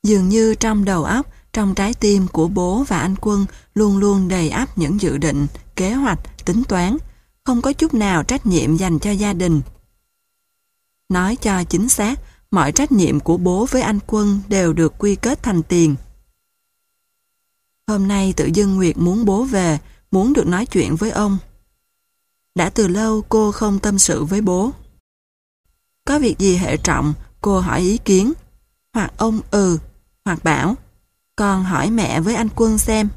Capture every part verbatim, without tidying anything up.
Dường như trong đầu óc, trong trái tim của bố và anh Quân luôn luôn đầy ắp những dự định, kế hoạch, tính toán, không có chút nào trách nhiệm dành cho gia đình. Nói cho chính xác, mọi trách nhiệm của bố với anh Quân đều được quy kết thành tiền. Hôm nay tự dưng Nguyệt muốn bố về, muốn được nói chuyện với ông. Đã từ lâu cô không tâm sự với bố. Có việc gì hệ trọng, cô hỏi ý kiến. Hoặc ông ừ, hoặc bảo, con hỏi mẹ với anh Quân xem.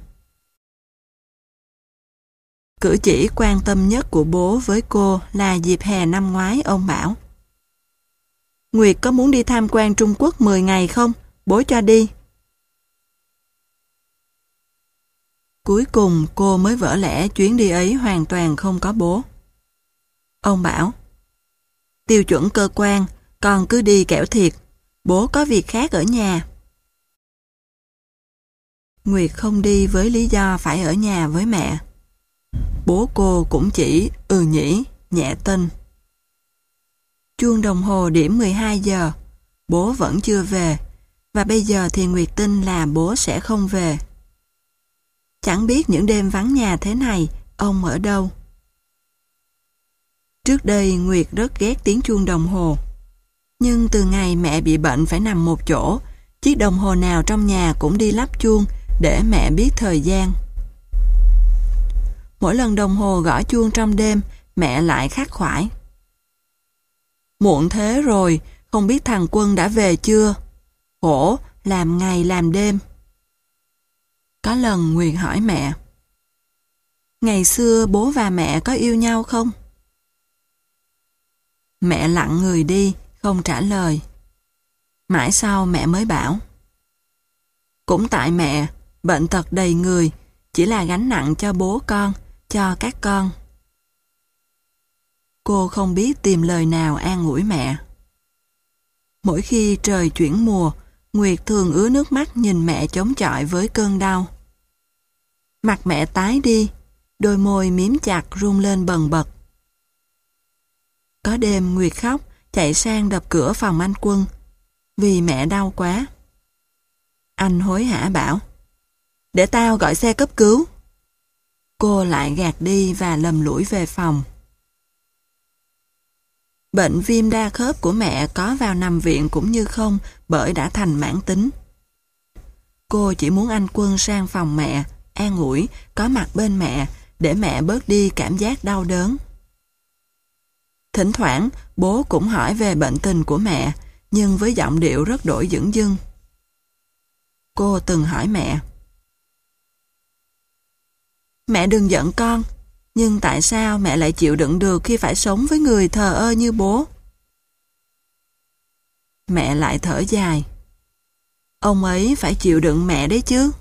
Cử chỉ quan tâm nhất của bố với cô là dịp hè năm ngoái ông bảo: Nguyệt có muốn đi tham quan Trung Quốc mười ngày không? Bố cho đi. Cuối cùng cô mới vỡ lẽ chuyến đi ấy hoàn toàn không có bố. Ông bảo: Tiêu chuẩn cơ quan, con cứ đi kẻo thiệt, bố có việc khác ở nhà. Nguyệt không đi với lý do phải ở nhà với mẹ. Bố cô cũng chỉ ừ nhỉ, nhẹ tin. Chuông đồng hồ điểm mười hai giờ, bố vẫn chưa về, và bây giờ thì Nguyệt tin là bố sẽ không về. Chẳng biết những đêm vắng nhà thế này, ông ở đâu. Trước đây Nguyệt rất ghét tiếng chuông đồng hồ. Nhưng từ ngày mẹ bị bệnh phải nằm một chỗ, chiếc đồng hồ nào trong nhà cũng đi lắp chuông để mẹ biết thời gian. Mỗi lần đồng hồ gõ chuông trong đêm, mẹ lại khắc khoải: Muộn thế rồi, không biết thằng Quân đã về chưa? Khổ, làm ngày làm đêm. Có lần Nguyệt hỏi mẹ: Ngày xưa bố và mẹ có yêu nhau không? Mẹ lặng người đi, không trả lời. Mãi sau mẹ mới bảo: Cũng tại mẹ, bệnh tật đầy người, chỉ là gánh nặng cho bố con, cho các con. Cô không biết tìm lời nào an ủi mẹ. Mỗi khi trời chuyển mùa, Nguyệt thường ứa nước mắt nhìn mẹ chống chọi với cơn đau. Mặt mẹ tái đi, đôi môi miếm chặt run lên bần bật. Có đêm Nguyệt khóc, chạy sang đập cửa phòng anh Quân, vì mẹ đau quá. Anh hối hả bảo: Để tao gọi xe cấp cứu. Cô lại gạt đi và lầm lũi về phòng. Bệnh viêm đa khớp của mẹ có vào nằm viện cũng như không, bởi đã thành mãn tính. Cô chỉ muốn anh Quân sang phòng mẹ, an ủi, có mặt bên mẹ, để mẹ bớt đi cảm giác đau đớn. Thỉnh thoảng, bố cũng hỏi về bệnh tình của mẹ, nhưng với giọng điệu rất đổi dửng dưng. Cô từng hỏi mẹ: Mẹ đừng giận con, nhưng tại sao mẹ lại chịu đựng được khi phải sống với người thờ ơ như bố? Mẹ lại thở dài: Ông ấy phải chịu đựng mẹ đấy chứ.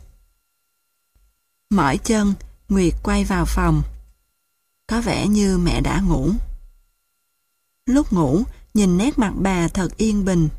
Mỏi chân, Nguyệt quay vào phòng. Có vẻ như mẹ đã ngủ. Lúc ngủ, nhìn nét mặt bà thật yên bình.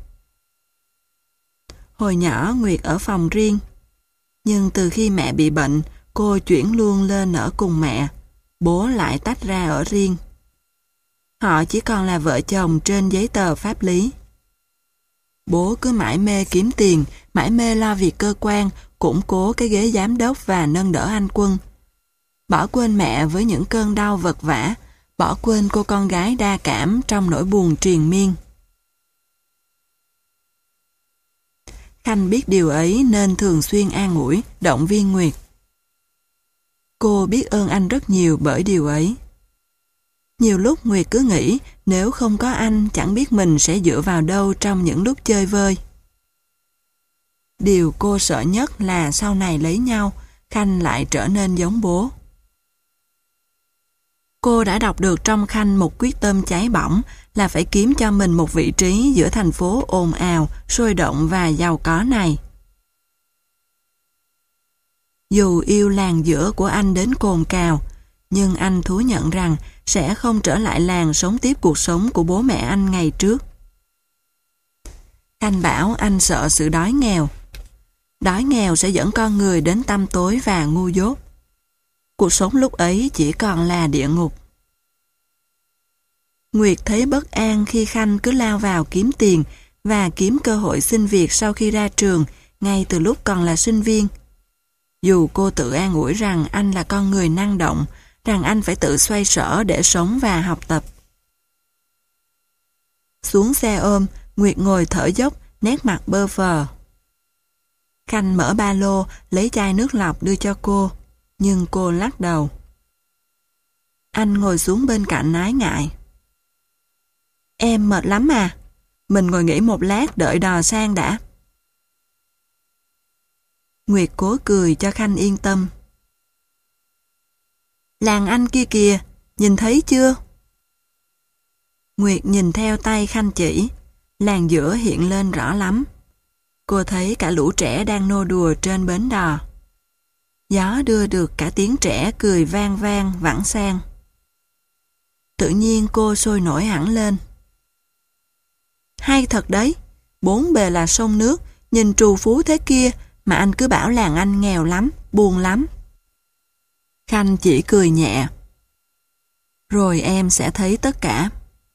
Hồi nhỏ Nguyệt ở phòng riêng, nhưng từ khi mẹ bị bệnh, cô chuyển luôn lên ở cùng mẹ, bố lại tách ra ở riêng. Họ chỉ còn là vợ chồng trên giấy tờ pháp lý. Bố cứ mãi mê kiếm tiền, mãi mê lo việc cơ quan, củng cố cái ghế giám đốc và nâng đỡ anh Quân. Bỏ quên mẹ với những cơn đau vật vã, bỏ quên cô con gái đa cảm trong nỗi buồn triền miên. Khanh biết điều ấy nên thường xuyên an ủi, động viên Nguyệt. Cô biết ơn anh rất nhiều bởi điều ấy. Nhiều lúc Nguyệt cứ nghĩ nếu không có anh chẳng biết mình sẽ dựa vào đâu trong những lúc chơi vơi. Điều cô sợ nhất là sau này lấy nhau, Khanh lại trở nên giống bố. Cô đã đọc được trong Khanh một quyết tâm cháy bỏng là phải kiếm cho mình một vị trí giữa thành phố ồn ào, sôi động và giàu có này. Dù yêu làng giữa của anh đến cồn cào, nhưng anh thú nhận rằng sẽ không trở lại làng sống tiếp cuộc sống của bố mẹ anh ngày trước. Khanh bảo anh sợ sự đói nghèo. Đói nghèo sẽ dẫn con người đến tăm tối và ngu dốt. Cuộc sống lúc ấy chỉ còn là địa ngục. Nguyệt thấy bất an khi Khanh cứ lao vào kiếm tiền và kiếm cơ hội xin việc sau khi ra trường, ngay từ lúc còn là sinh viên. Dù cô tự an ủi rằng anh là con người năng động, rằng anh phải tự xoay sở để sống và học tập. Xuống xe ôm, Nguyệt ngồi thở dốc, nét mặt bơ phờ. Khanh mở ba lô, lấy chai nước lọc đưa cho cô, nhưng cô lắc đầu. Anh ngồi xuống bên cạnh ái ngại. Em mệt lắm à, mình ngồi nghỉ một lát đợi đò sang đã. Nguyệt cố cười cho Khanh yên tâm. Làng Anh kia kìa, nhìn thấy chưa? Nguyệt nhìn theo tay Khanh chỉ, làng giữa hiện lên rõ lắm. Cô thấy cả lũ trẻ đang nô đùa trên bến đò. Gió đưa được cả tiếng trẻ cười vang vang vẳng sang. Tự nhiên cô sôi nổi hẳn lên. Hay thật đấy, bốn bề là sông nước, nhìn trù phú thế kia mà anh cứ bảo làng Anh nghèo lắm, buồn lắm. Khanh chỉ cười nhẹ. Rồi em sẽ thấy tất cả.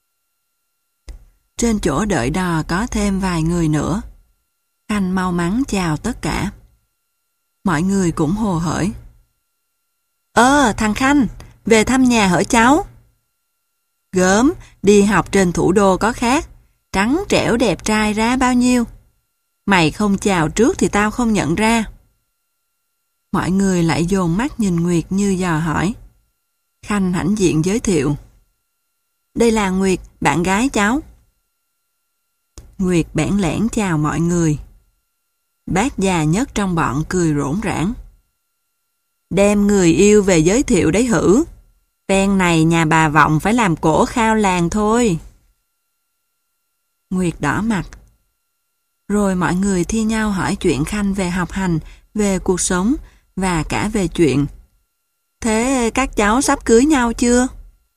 Trên chỗ đợi đò có thêm vài người nữa. Khanh mau mắn chào tất cả. Mọi người cũng hồ hởi. Ơ, thằng Khanh, về thăm nhà hở cháu? Gớm, đi học trên thủ đô có khác. Trắng trẻo đẹp trai ra bao nhiêu. Mày không chào trước thì tao không nhận ra. Mọi người lại dồn mắt nhìn Nguyệt như dò hỏi. Khanh hãnh diện giới thiệu. Đây là Nguyệt, bạn gái cháu. Nguyệt bẽn lẽn chào mọi người. Bác già nhất trong bọn cười rỗn rãng. Đem người yêu về giới thiệu đấy hử. Phen này nhà bà Vọng phải làm cổ khao làng thôi. Nguyệt đỏ mặt. Rồi mọi người thi nhau hỏi chuyện Khanh về học hành, về cuộc sống và cả về chuyện. Thế các cháu sắp cưới nhau chưa?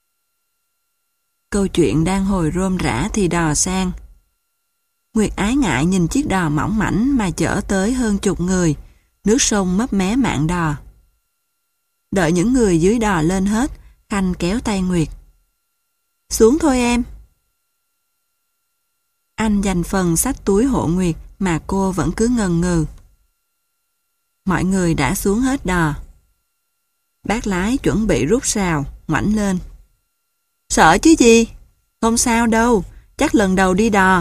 Câu chuyện đang hồi rôm rã thì đò sang. Nguyệt ái ngại nhìn chiếc đò mỏng mảnh mà chở tới hơn chục người, nước sông mấp mé mạn đò. Đợi những người dưới đò lên hết, Khanh kéo tay Nguyệt. Xuống thôi em. Anh dành phần xách túi hộ Nguyệt mà cô vẫn cứ ngần ngừ. Mọi người đã xuống hết đò. Bác lái chuẩn bị rút sào, ngoảnh lên. Sợ chứ gì? Không sao đâu, chắc lần đầu đi đò.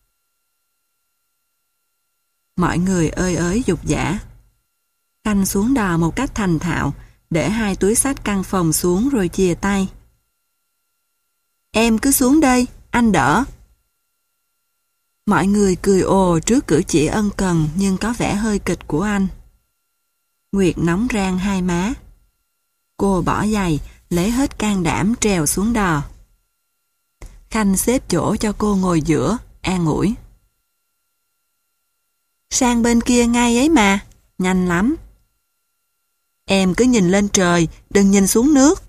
Mọi người ơi ới dục dã. Khanh xuống đò một cách thành thạo, để hai túi xách căn phòng xuống rồi chìa tay. Em cứ xuống đây, anh đỡ. Mọi người cười ồ trước cử chỉ ân cần nhưng có vẻ hơi kịch của anh. Nguyệt nóng rang hai má. Cô bỏ giày, lấy hết can đảm trèo xuống đò. Khanh xếp chỗ cho cô ngồi giữa, an ủi. Sang bên kia ngay ấy mà, nhanh lắm. Em cứ nhìn lên trời, đừng nhìn xuống nước.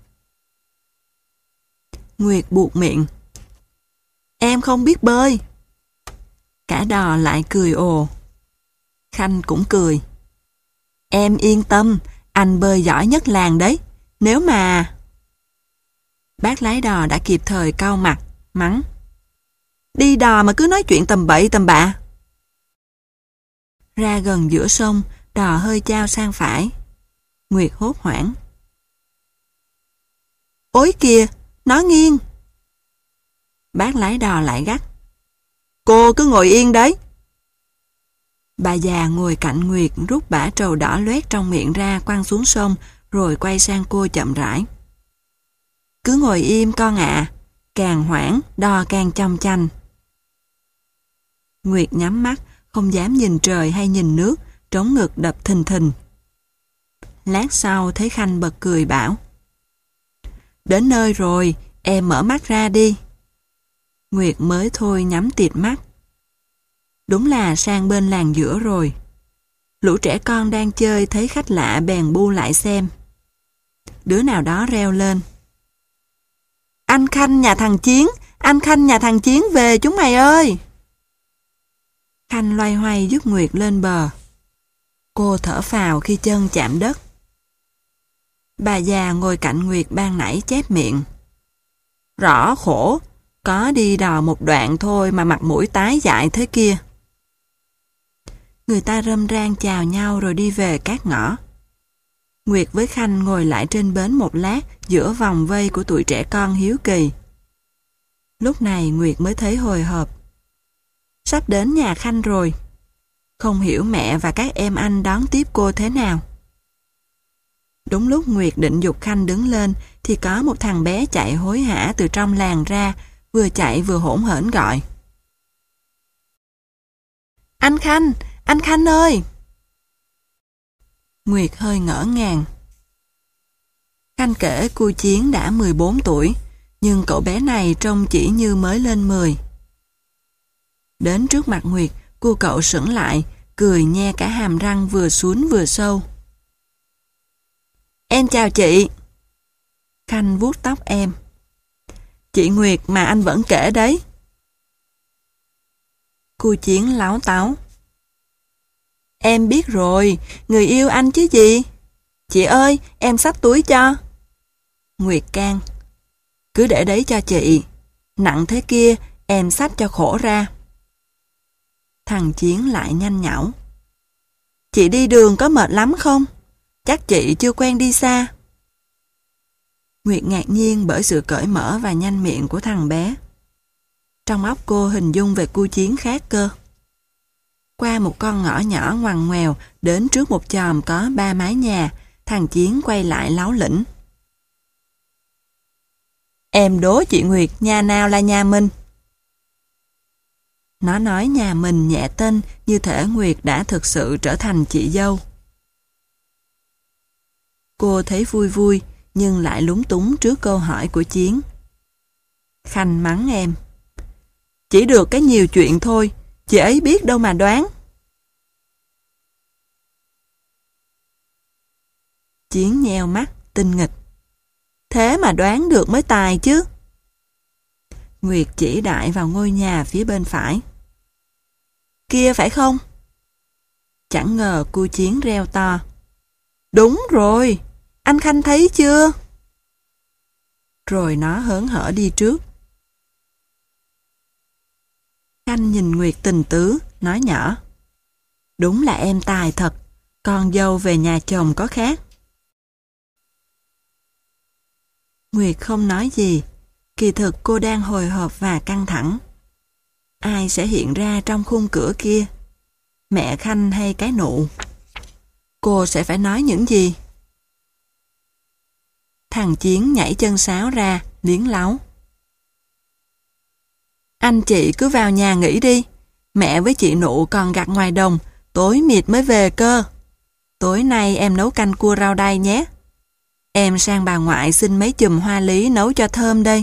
Nguyệt buột miệng. Em không biết bơi. Cả đò lại cười ồ. Khanh cũng cười. Em yên tâm, anh bơi giỏi nhất làng đấy. Nếu mà... Bác lái đò đã kịp thời cau mặt, mắng. Đi đò mà cứ nói chuyện tầm bậy tầm bạ. Ra gần giữa sông, đò hơi chao sang phải. Nguyệt hốt hoảng. Ôi kìa, nó nghiêng. Bác lái đò lại gắt. Cô cứ ngồi yên đấy. Bà già ngồi cạnh Nguyệt rút bã trầu đỏ loét trong miệng ra quăng xuống sông rồi quay sang cô chậm rãi. Cứ ngồi im con ạ, càng hoảng đò càng chông chanh. Nguyệt nhắm mắt, không dám nhìn trời hay nhìn nước, trống ngực đập thình thình. Lát sau thấy Khanh bật cười bảo. Đến nơi rồi, em mở mắt ra đi. Nguyệt mới thôi nhắm tịt mắt. Đúng là sang bên làng giữa rồi. Lũ trẻ con đang chơi thấy khách lạ bèn bu lại xem. Đứa nào đó reo lên. Anh Khanh nhà thằng Chiến, anh Khanh nhà thằng Chiến về chúng mày ơi. Khanh loay hoay giúp Nguyệt lên bờ. Cô thở phào khi chân chạm đất. Bà già ngồi cạnh Nguyệt ban nãy chép miệng. Rõ khổ, có đi đò một đoạn thôi mà mặt mũi tái dại thế kia. Người ta râm ran chào nhau rồi đi về các ngõ. Nguyệt với Khanh ngồi lại trên bến một lát giữa vòng vây của tụi trẻ con hiếu kỳ. Lúc này Nguyệt mới thấy hồi hộp. Sắp đến nhà Khanh rồi. Không hiểu mẹ và các em anh đón tiếp cô thế nào. Đúng lúc Nguyệt định giục Khanh đứng lên thì có một thằng bé chạy hối hả từ trong làng ra, vừa chạy vừa hỗn hển gọi. Anh Khanh! Anh Khanh ơi! Nguyệt hơi ngỡ ngàng. Khanh kể cô Chiến đã mười bốn tuổi, nhưng cậu bé này trông chỉ như mới lên mười. Đến trước mặt Nguyệt, cô cậu sững lại, cười nhe cả hàm răng vừa suốn vừa sâu. Em chào chị. Khanh vuốt tóc em. Chị Nguyệt mà anh vẫn kể đấy. Cô Chiến láo táo. Em biết rồi, người yêu anh chứ gì. Chị ơi, em xách túi cho. Nguyệt can. Cứ để đấy cho chị. Nặng thế kia, em xách cho khổ ra. Thằng Chiến lại nhanh nhảu. Chị đi đường có mệt lắm không? Chắc chị chưa quen đi xa. Nguyệt ngạc nhiên bởi sự cởi mở và nhanh miệng của thằng bé. Trong óc cô hình dung về cô Chiến khác cơ. Qua một con ngõ nhỏ ngoằn ngoèo đến trước một chòm có ba mái nhà, thằng Chiến quay lại láu lĩnh. Em đố chị Nguyệt nhà nào là nhà mình? Nó nói nhà mình nhẹ tên như thể Nguyệt đã thực sự trở thành chị dâu. Cô thấy vui vui nhưng lại lúng túng trước câu hỏi của Chiến. Khanh mắng em. Chỉ được cái nhiều chuyện thôi, chị ấy biết đâu mà đoán. Chiến nheo mắt, tinh nghịch. Thế mà đoán được mới tài chứ. Nguyệt chỉ đại vào ngôi nhà phía bên phải. Kia phải không? Chẳng ngờ cô Chiến reo to. Đúng rồi, anh Khanh thấy chưa? Rồi nó hớn hở đi trước. Khanh nhìn Nguyệt tình tứ, nói nhỏ. Đúng là em tài thật, con dâu về nhà chồng có khác. Nguyệt không nói gì, kỳ thực cô đang hồi hộp và căng thẳng. Ai sẽ hiện ra trong khung cửa kia? Mẹ Khanh hay cái nụ? Cô sẽ phải nói những gì? Thằng Chiến nhảy chân sáo ra, liến láu. Anh chị cứ vào nhà nghỉ đi. Mẹ với chị Nụ còn gặt ngoài đồng, tối mịt mới về cơ. Tối nay em nấu canh cua rau đay nhé. Em sang bà ngoại xin mấy chùm hoa lý nấu cho thơm đây.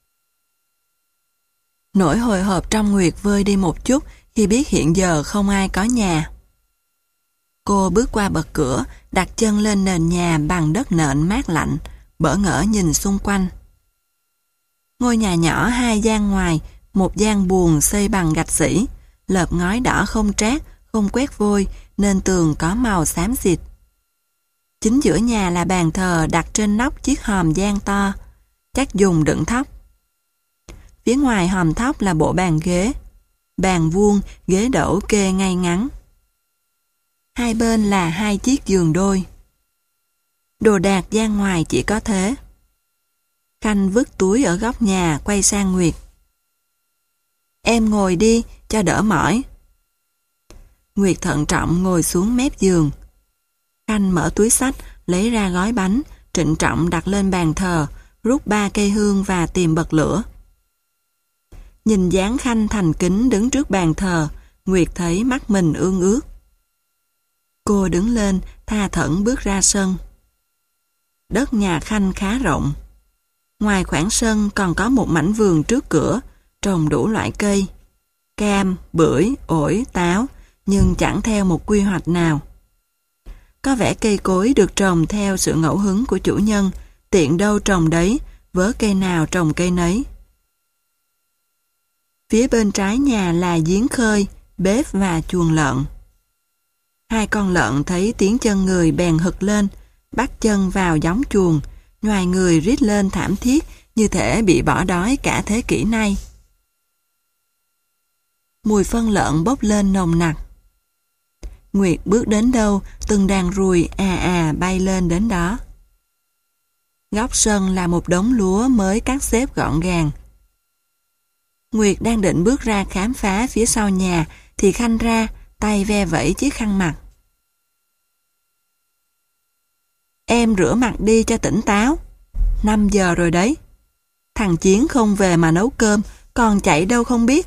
Nỗi hồi hộp trong Nguyệt vơi đi một chút khi biết hiện giờ không ai có nhà. Cô bước qua bậc cửa, đặt chân lên nền nhà bằng đất nện mát lạnh, bỡ ngỡ nhìn xung quanh. Ngôi nhà nhỏ hai gian ngoài, một gian buồng xây bằng gạch sỉ, lợp ngói đỏ không trát, không quét vôi, nên tường có màu xám xịt. Chính giữa nhà là bàn thờ đặt trên nóc chiếc hòm gian to, chắc dùng đựng thóc. Phía ngoài hòm thóc là bộ bàn ghế, bàn vuông, ghế đẩu kê ngay ngắn. Hai bên là hai chiếc giường đôi. Đồ đạc gian ngoài chỉ có thế. Khanh vứt túi ở góc nhà, quay sang Nguyệt. Em ngồi đi, cho đỡ mỏi. Nguyệt thận trọng ngồi xuống mép giường. Khanh mở túi xách, lấy ra gói bánh, trịnh trọng đặt lên bàn thờ, rút ba cây hương và tìm bật lửa. Nhìn dáng Khanh thành kính đứng trước bàn thờ, Nguyệt thấy mắt mình ương ướt. Cô đứng lên, tha thẩn bước ra sân. Đất nhà Khanh khá rộng. Ngoài khoảng sân còn có một mảnh vườn trước cửa, trồng đủ loại cây. Cam, bưởi, ổi, táo, nhưng chẳng theo một quy hoạch nào. Có vẻ cây cối được trồng theo sự ngẫu hứng của chủ nhân, tiện đâu trồng đấy, vớ cây nào trồng cây nấy. Phía bên trái nhà là giếng khơi, bếp và chuồng lợn. Hai con lợn thấy tiếng chân người bèn hực lên, bắt chân vào gióng chuồng, nhoài người rít lên thảm thiết như thể bị bỏ đói cả thế kỷ nay. Mùi phân lợn bốc lên nồng nặc. Nguyệt bước đến đâu, từng đàn ruồi à à bay lên đến đó. Góc sân là một đống lúa mới cắt xếp gọn gàng. Nguyệt đang định bước ra khám phá phía sau nhà, thì Khanh ra, tay ve vẩy chiếc khăn mặt. Em rửa mặt đi cho tỉnh táo. năm giờ rồi đấy. Thằng Chiến không về mà nấu cơm, còn chạy đâu không biết.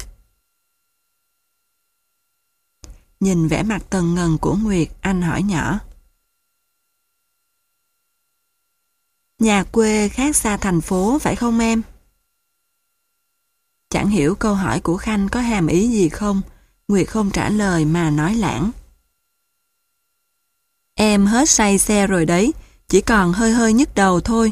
Nhìn vẻ mặt tần ngần của Nguyệt, anh hỏi nhỏ. Nhà quê khác xa thành phố phải không em? Chẳng hiểu câu hỏi của Khanh có hàm ý gì không, Nguyệt không trả lời mà nói lãng. Em hết say xe rồi đấy, chỉ còn hơi hơi nhức đầu thôi.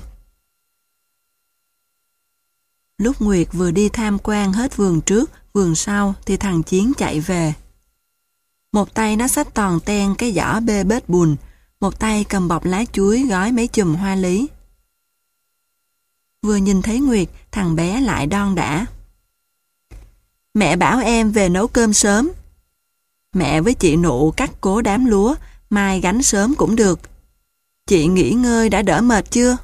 Lúc Nguyệt vừa đi tham quan hết vườn trước, vườn sau thì thằng Chiến chạy về. Một tay nó xách toàn ten cái giỏ bê bết bùn, một tay cầm bọc lá chuối gói mấy chùm hoa lý. Vừa nhìn thấy Nguyệt, thằng bé lại đon đả. Mẹ bảo em về nấu cơm sớm. Mẹ với chị Nụ cắt cố đám lúa, mai gánh sớm cũng được. Chị nghỉ ngơi đã đỡ mệt chưa?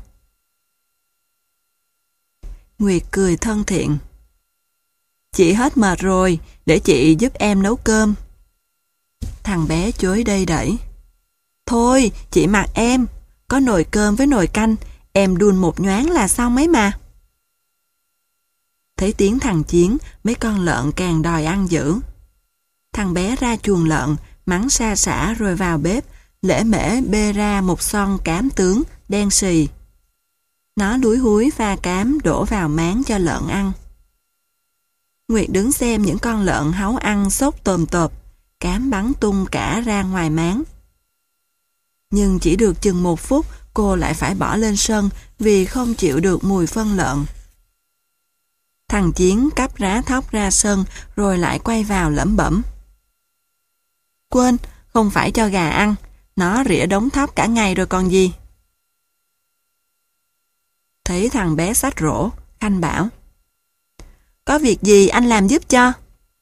Nguyệt cười thân thiện. Chị hết mệt rồi, để chị giúp em nấu cơm. Thằng bé chối đây đẩy. Thôi, chị mặc em, có nồi cơm với nồi canh, em đun một nhoáng là xong ấy mà. Thấy tiếng thằng Chiến, mấy con lợn càng đòi ăn dữ. Thằng bé ra chuồng lợn, mắng sa sả rồi vào bếp, lễ mễ bê ra một son cám tướng, đen xì. Nó lúi húi pha cám đổ vào máng cho lợn ăn. Nguyệt đứng xem những con lợn háu ăn xốc tồm tộp, cám bắn tung cả ra ngoài máng. Nhưng chỉ được chừng một phút, cô lại phải bỏ lên sân vì không chịu được mùi phân lợn. Thằng Chiến cắp rá thóc ra sân rồi lại quay vào lẩm bẩm. Quên, không phải cho gà ăn, nó rỉa đống thóc cả ngày rồi còn gì. Thấy thằng bé xách rổ, Khanh bảo. Có việc gì anh làm giúp cho?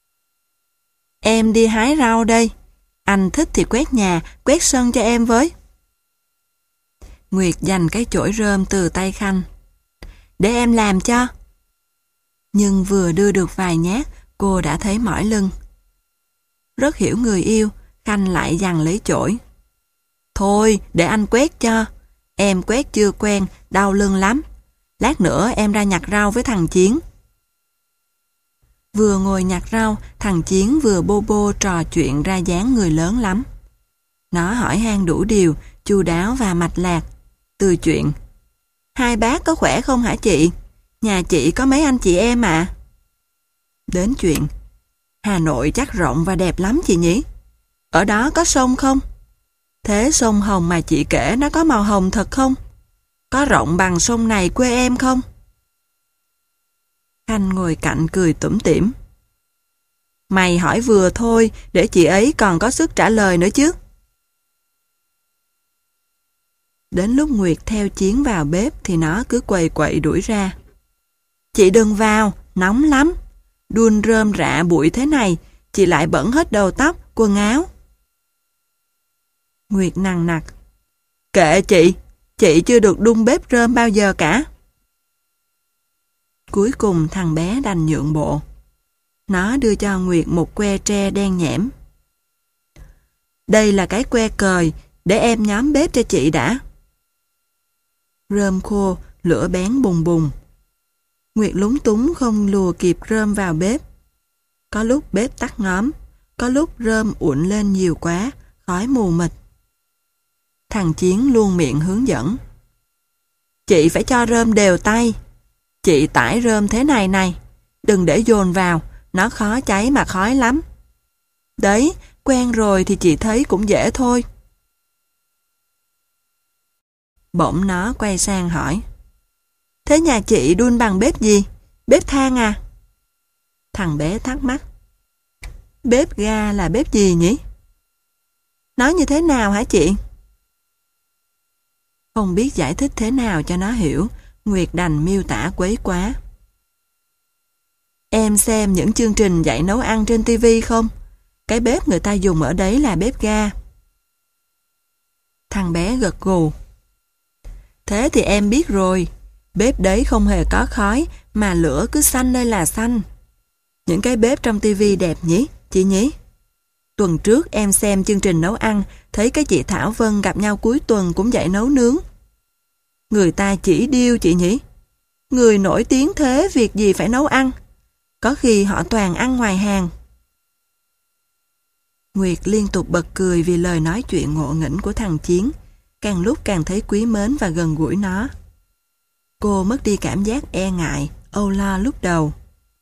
Em đi hái rau đây, anh thích thì quét nhà, quét sân cho em với. Nguyệt giành cái chổi rơm từ tay Khanh. Để em làm cho. Nhưng vừa đưa được vài nhát, cô đã thấy mỏi lưng. Rất hiểu người yêu, Khanh lại giằng lấy chổi. Thôi, để anh quét cho. Em quét chưa quen, đau lưng lắm. Lát nữa em ra nhặt rau với thằng Chiến. Vừa ngồi nhặt rau, thằng Chiến vừa bô bô trò chuyện ra dáng người lớn lắm. Nó hỏi han đủ điều, chu đáo và mạch lạc. Từ chuyện, hai bác có khỏe không hả chị? Nhà chị có mấy anh chị em ạ? À? Đến chuyện, Hà Nội chắc rộng và đẹp lắm chị nhỉ? Ở đó có sông không? Thế sông Hồng mà chị kể nó có màu hồng thật không? Có rộng bằng sông này quê em không? Khanh ngồi cạnh cười tủm tỉm. Mày hỏi vừa thôi, để chị ấy còn có sức trả lời nữa chứ. Đến lúc Nguyệt theo Chiến vào bếp thì nó cứ quầy quậy đuổi ra. Chị đừng vào, nóng lắm. Đun rơm rạ bụi thế này, chị lại bẩn hết đầu tóc, quần áo. Nguyệt nằng nặc. Kệ chị, chị chưa được đun bếp rơm bao giờ cả. Cuối cùng thằng bé đành nhượng bộ. Nó đưa cho Nguyệt một que tre đen nhẽm. Đây là cái que cời, để em nhóm bếp cho chị đã. Rơm khô, lửa bén bùng bùng. Nguyệt lúng túng không lùa kịp rơm vào bếp. Có lúc bếp tắt ngóm, có lúc rơm ụn lên nhiều quá, khói mù mịt. Thằng Chiến luôn miệng hướng dẫn. Chị phải cho rơm đều tay. Chị tải rơm thế này này, đừng để dồn vào, nó khó cháy mà khói lắm. Đấy, quen rồi thì chị thấy cũng dễ thôi. Bỗng nó quay sang hỏi. Thế nhà chị đun bằng bếp gì? Bếp than à? Thằng bé thắc mắc. Bếp ga là bếp gì nhỉ? Nói như thế nào hả chị? Không biết giải thích thế nào cho nó hiểu, Nguyệt đành miêu tả quấy quá. Em xem những chương trình dạy nấu ăn trên tivi không? Cái bếp người ta dùng ở đấy là bếp ga. Thằng bé gật gù. Thế thì em biết rồi, bếp đấy không hề có khói, mà lửa cứ xanh đây là xanh. Những cái bếp trong tivi đẹp nhỉ, chị nhỉ? Tuần trước em xem chương trình nấu ăn, thấy cái chị Thảo Vân gặp nhau cuối tuần cũng dạy nấu nướng. Người ta chỉ điêu chị nhỉ? Người nổi tiếng thế việc gì phải nấu ăn? Có khi họ toàn ăn ngoài hàng. Nguyệt liên tục bật cười vì lời nói chuyện ngộ nghĩnh của thằng Chiến, càng lúc càng thấy quý mến và gần gũi nó. Cô mất đi cảm giác e ngại, âu lo lúc đầu.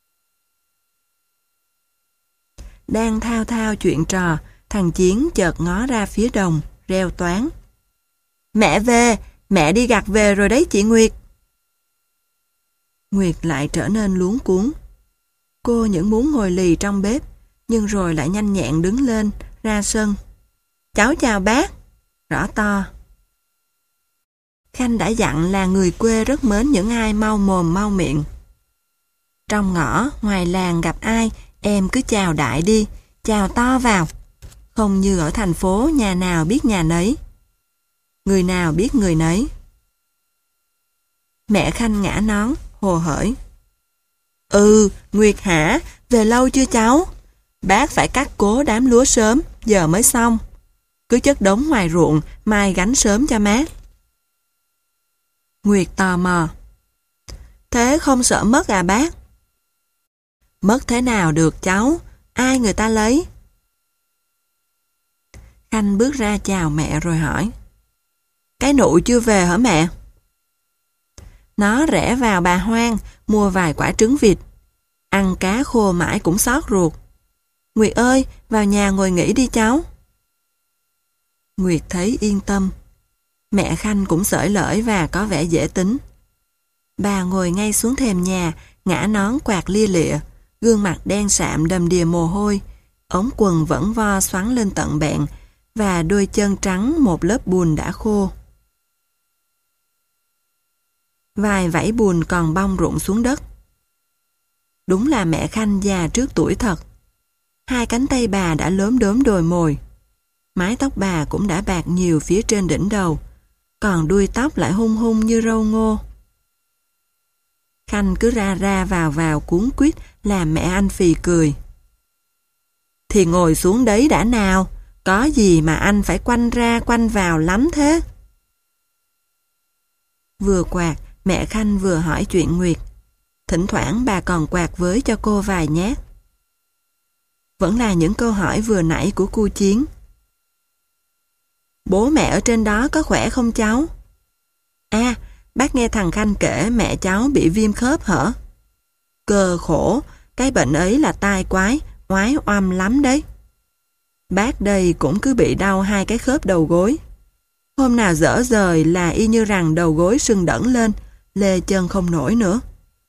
Đang thao thao chuyện trò, thằng Chiến chợt ngó ra phía đồng, reo toáng. Mẹ về, mẹ đi gặt về rồi đấy chị Nguyệt. Nguyệt lại trở nên luống cuống. Cô những muốn ngồi lì trong bếp, nhưng rồi lại nhanh nhẹn đứng lên, ra sân. Cháu chào bác. Rõ to. Khanh đã dặn là người quê rất mến những ai mau mồm mau miệng. Trong ngõ, ngoài làng gặp ai, em cứ chào đại đi, chào to vào. Không như ở thành phố, nhà nào biết nhà nấy. Người nào biết người nấy. Mẹ Khanh ngã nón, hồ hởi. Ừ, Nguyệt hả? Về lâu chưa cháu? Bác phải cắt cố đám lúa sớm, giờ mới xong. Cứ chất đống ngoài ruộng, mai gánh sớm cho mát. Nguyệt tò mò. Thế không sợ mất à bác? Mất thế nào được cháu? Ai người ta lấy? Khanh bước ra chào mẹ rồi hỏi. Cái nụ chưa về hả mẹ? Nó rẽ vào bà Hoang, mua vài quả trứng vịt. Ăn cá khô mãi cũng xót ruột. Nguyệt ơi, vào nhà ngồi nghỉ đi cháu. Nguyệt thấy yên tâm. Mẹ Khanh cũng xởi lởi và có vẻ dễ tính. Bà ngồi ngay xuống thềm nhà, ngã nón quạt lia lịa, gương mặt đen sạm đầm đìa mồ hôi, ống quần vẫn vo xoắn lên tận bẹn và đôi chân trắng một lớp bùn đã khô. Vài vảy bùn còn bong rụng xuống đất. Đúng là mẹ Khanh già trước tuổi thật. Hai cánh tay bà đã lốm đốm đồi mồi. Mái tóc bà cũng đã bạc nhiều phía trên đỉnh đầu, còn đuôi tóc lại hung hung như râu ngô. Khanh cứ ra ra vào vào cuốn quýt làm mẹ anh phì cười. Thì ngồi xuống đấy đã nào, có gì mà anh phải quanh ra quanh vào lắm thế? Vừa quạt, mẹ Khanh vừa hỏi chuyện Nguyệt. Thỉnh thoảng bà còn quạt với cho cô vài nhát. Vẫn là những câu hỏi vừa nãy của cu Chiến. Bố mẹ ở trên đó có khỏe không cháu? À, bác nghe thằng Khanh kể mẹ cháu bị viêm khớp hả? Cơ khổ, cái bệnh ấy là tai quái, oái oăm lắm đấy. Bác đây cũng cứ bị đau hai cái khớp đầu gối. Hôm nào dở dời là y như rằng đầu gối sưng đẩn lên, lê chân không nổi nữa.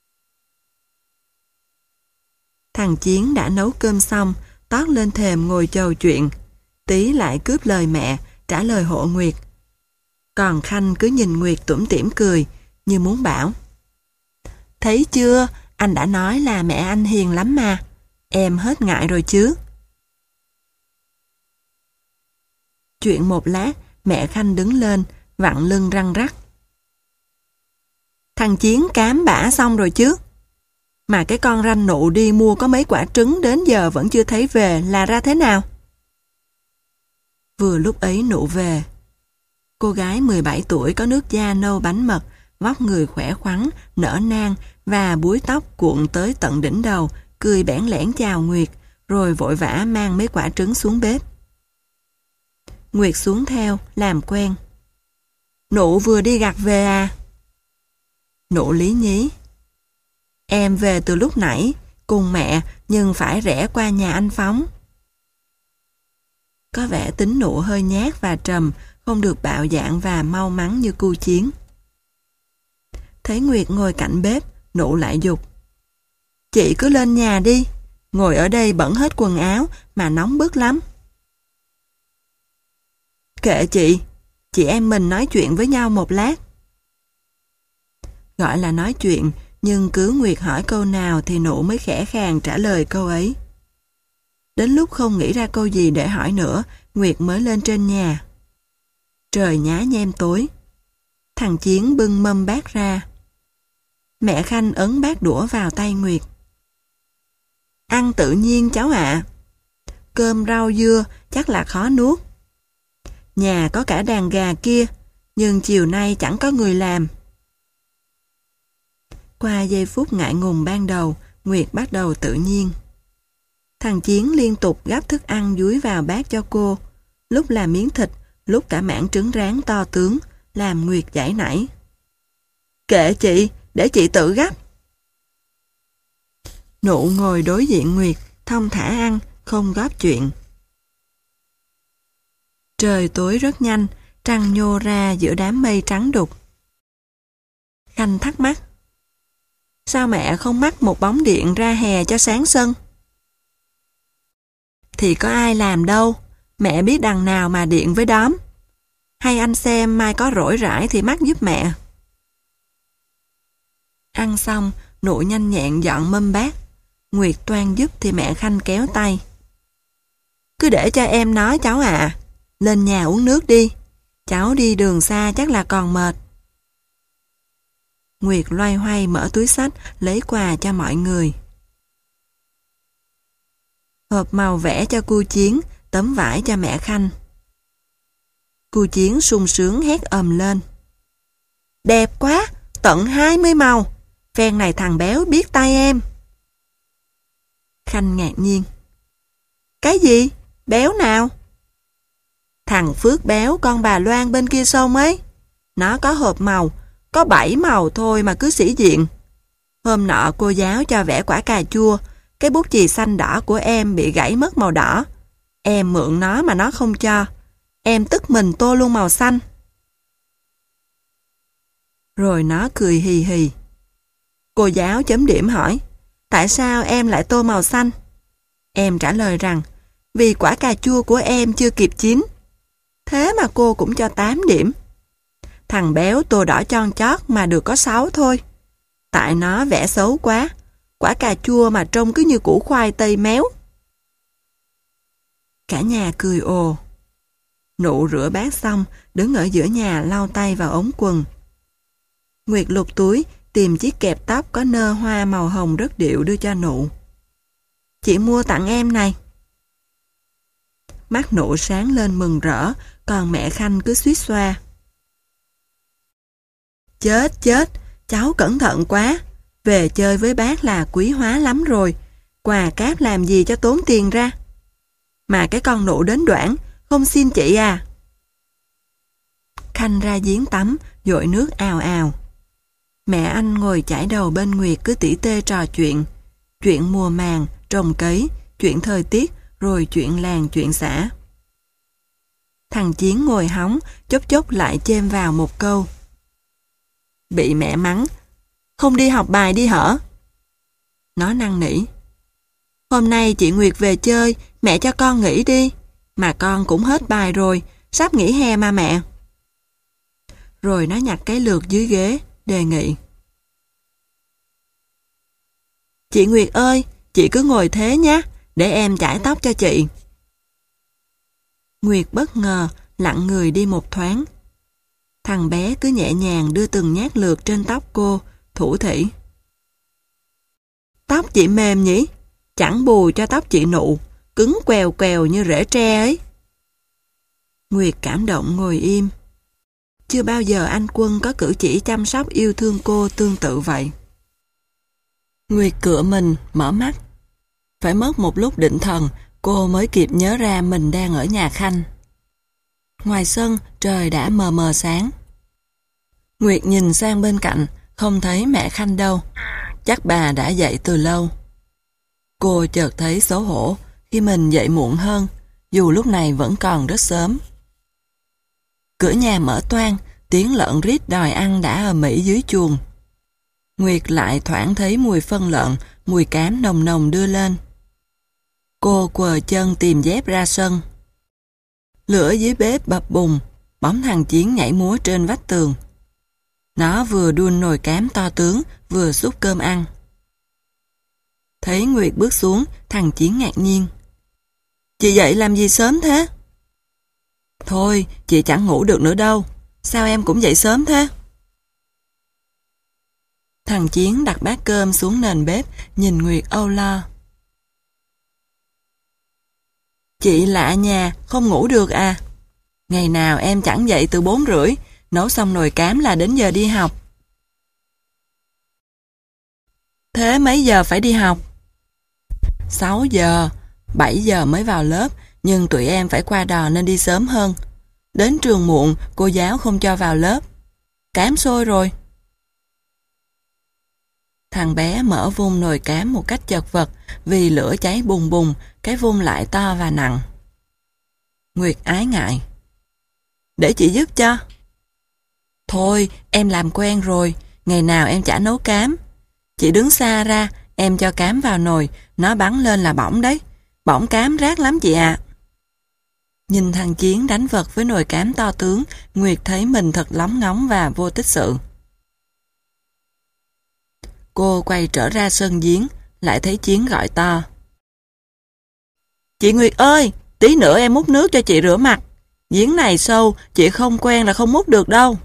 Thằng Chiến đã nấu cơm xong, tót lên thềm ngồi chầu chuyện. Tí lại cướp lời mẹ, trả lời hộ Nguyệt. Còn Khanh cứ nhìn Nguyệt tủm tỉm cười, như muốn bảo. Thấy chưa, anh đã nói là mẹ anh hiền lắm mà. Em hết ngại rồi chứ. Chuyện một lát, mẹ Khanh đứng lên, vặn lưng răng rắc. Thằng Chiến cám bả xong rồi chứ. Mà cái con ranh nụ đi mua có mấy quả trứng đến giờ vẫn chưa thấy về là ra thế nào? Vừa lúc ấy nụ về. Cô gái mười bảy tuổi có nước da nâu bánh mật, vóc người khỏe khoắn, nở nang và búi tóc cuộn tới tận đỉnh đầu, cười bẽn lẽn chào Nguyệt, rồi vội vã mang mấy quả trứng xuống bếp. Nguyệt xuống theo, làm quen. Nụ vừa đi gặt về à? Nụ lý nhí. Em về từ lúc nãy, cùng mẹ, nhưng phải rẽ qua nhà anh Phóng. Có vẻ tính Nụ hơi nhát và trầm, không được bạo dạn và mau mắn như cu Chiến. Thấy Nguyệt ngồi cạnh bếp, Nụ lại giục. Chị cứ lên nhà đi, ngồi ở đây bẩn hết quần áo mà nóng bức lắm. Kệ chị, chị em mình nói chuyện với nhau một lát. Gọi là nói chuyện, nhưng cứ Nguyệt hỏi câu nào thì Nụ mới khẽ khàng trả lời câu ấy. Đến lúc không nghĩ ra câu gì để hỏi nữa, Nguyệt mới lên trên nhà. trời nhá nhem tối. Thằng Chiến bưng mâm bát ra. Mẹ Khanh ấn bát đũa vào tay Nguyệt. Ăn tự nhiên cháu ạ. Cơm rau dưa chắc là khó nuốt. Nhà có cả đàn gà kia, nhưng chiều nay chẳng có người làm. Qua giây phút ngại ngùng ban đầu, Nguyệt bắt đầu tự nhiên. Thằng Chiến liên tục gắp thức ăn dúi vào bát cho cô, lúc là miếng thịt, lúc cả mảng trứng rán to tướng, làm Nguyệt giải nảy. Kệ chị, để chị tự gắp. Nụ ngồi đối diện Nguyệt, thong thả ăn, không góp chuyện. Trời tối rất nhanh, trăng nhô ra giữa đám mây trắng đục. Khanh thắc mắc. Sao mẹ không mắc một bóng điện ra hè cho sáng sân? Thì có ai làm đâu, mẹ biết đằng nào mà điện với đóm. Hay anh xem mai có rỗi rãi thì mắc giúp mẹ. Ăn xong, Nụ nhanh nhẹn dọn mâm bát. Nguyệt toan giúp thì mẹ Khanh kéo tay. Cứ để cho em nói cháu ạ. Lên nhà uống nước đi. Cháu đi đường xa chắc là còn mệt. Nguyệt loay hoay mở túi xách lấy quà cho mọi người. Hộp màu vẽ cho cu Chiến, tấm vải cho mẹ Khanh. Cu Chiến sung sướng hét ầm lên. Đẹp quá, tận hai mươi màu. Phen này thằng béo biết tay em. Khanh ngạc nhiên. Cái gì? Béo nào? Thằng Phước béo con bà Loan bên kia sông ấy. Nó có hộp màu, có bảy màu thôi mà cứ sĩ diện. Hôm nọ cô giáo cho vẽ quả cà chua, cái bút chì xanh đỏ của em bị gãy mất màu đỏ. Em mượn nó mà nó không cho. Em tức mình tô luôn màu xanh. Rồi nó cười hì hì. Cô giáo chấm điểm hỏi, tại sao em lại tô màu xanh? Em trả lời rằng, vì quả cà chua của em chưa kịp chín. Thế mà cô cũng cho tám điểm. Thằng béo tô đỏ chon chót mà được có sáu thôi. Tại nó vẽ xấu quá. Quả cà chua mà trông cứ như củ khoai tây méo. Cả nhà cười ồ. Nụ rửa bát xong, đứng ở giữa nhà lau tay vào ống quần. Nguyệt lục túi, tìm chiếc kẹp tóc có nơ hoa màu hồng rất điệu đưa cho Nụ. Chị mua tặng em này. Mắt Nụ sáng lên mừng rỡ, còn mẹ Khanh cứ suýt xoa. Chết chết, cháu cẩn thận quá. Về chơi với bác là quý hóa lắm rồi. Quà cáp làm gì cho tốn tiền ra. Mà cái con Nụ đến Đoản, không xin chị à. Khanh ra giếng tắm, dội nước ào ào. Mẹ anh ngồi chải đầu bên Nguyệt cứ tỉ tê trò chuyện. Chuyện mùa màng, trồng cấy, chuyện thời tiết, rồi chuyện làng, chuyện xã. Thằng Chiến ngồi hóng, chốc chốc lại chêm vào một câu. Bị mẹ mắng. Không đi học bài đi hả? Nó năn nỉ. Hôm nay chị Nguyệt về chơi, mẹ cho con nghỉ đi. Mà con cũng hết bài rồi, sắp nghỉ hè mà mẹ. Rồi nó nhặt cái lược dưới ghế, đề nghị. Chị Nguyệt ơi, chị cứ ngồi thế nhé, để em chải tóc cho chị. Nguyệt bất ngờ, lặng người đi một thoáng. Thằng bé cứ nhẹ nhàng đưa từng nhát lược trên tóc cô, thủ thỉ. Tóc chị mềm nhỉ? Chẳng bù cho tóc chị Nụ, cứng quèo quèo như rễ tre ấy. Nguyệt cảm động ngồi im. Chưa bao giờ anh Quân có cử chỉ chăm sóc yêu thương cô tương tự vậy. Nguyệt cựa mình, mở mắt. Phải mất một lúc định thần, cô mới kịp nhớ ra mình đang ở nhà Khanh. Ngoài sân, trời đã mờ mờ sáng. Nguyệt nhìn sang bên cạnh, không thấy mẹ Khanh đâu. Chắc bà đã dậy từ lâu. Cô chợt thấy xấu hổ khi mình dậy muộn hơn, dù lúc này vẫn còn rất sớm. Cửa nhà mở toang, tiếng lợn rít đòi ăn đã ầm ĩ dưới chuồng. Nguyệt lại thoảng thấy mùi phân lợn, mùi cám nồng nồng đưa lên. Cô quờ chân tìm dép ra sân. Lửa dưới bếp bập bùng, bóng thằng Chiến nhảy múa trên vách tường. Nó vừa đun nồi cám to tướng, vừa xúc cơm ăn. Thấy Nguyệt bước xuống, thằng Chiến ngạc nhiên. Chị dậy làm gì sớm thế? Thôi, chị chẳng ngủ được nữa đâu. Sao em cũng dậy sớm thế? Thằng Chiến đặt bát cơm xuống nền bếp, nhìn Nguyệt âu lo. Chị lạ nhà, không ngủ được à? Ngày nào em chẳng dậy từ bốn rưỡi, nấu xong nồi cám là đến giờ đi học. Thế mấy giờ phải đi học? sáu giờ, bảy giờ mới vào lớp, nhưng tụi em phải qua đò nên đi sớm hơn. Đến trường muộn, cô giáo không cho vào lớp. Cám sôi rồi. Thằng bé mở vung nồi cám một cách chật vật vì lửa cháy bùng bùng, cái vung lại to và nặng. Nguyệt ái ngại. Để chị giúp cho. Thôi, em làm quen rồi, ngày nào em chả nấu cám. Chị đứng xa ra, em cho cám vào nồi, nó bắn lên là bỏng đấy. Bỏng cám rát lắm chị ạ. Nhìn thằng Chiến đánh vật với nồi cám to tướng, Nguyệt thấy mình thật lóng ngóng và vô tích sự. Cô quay trở ra sân giếng, lại thấy Chiến gọi to. Chị Nguyệt ơi, tí nữa em múc nước cho chị rửa mặt. Giếng này sâu, chị không quen là không múc được đâu.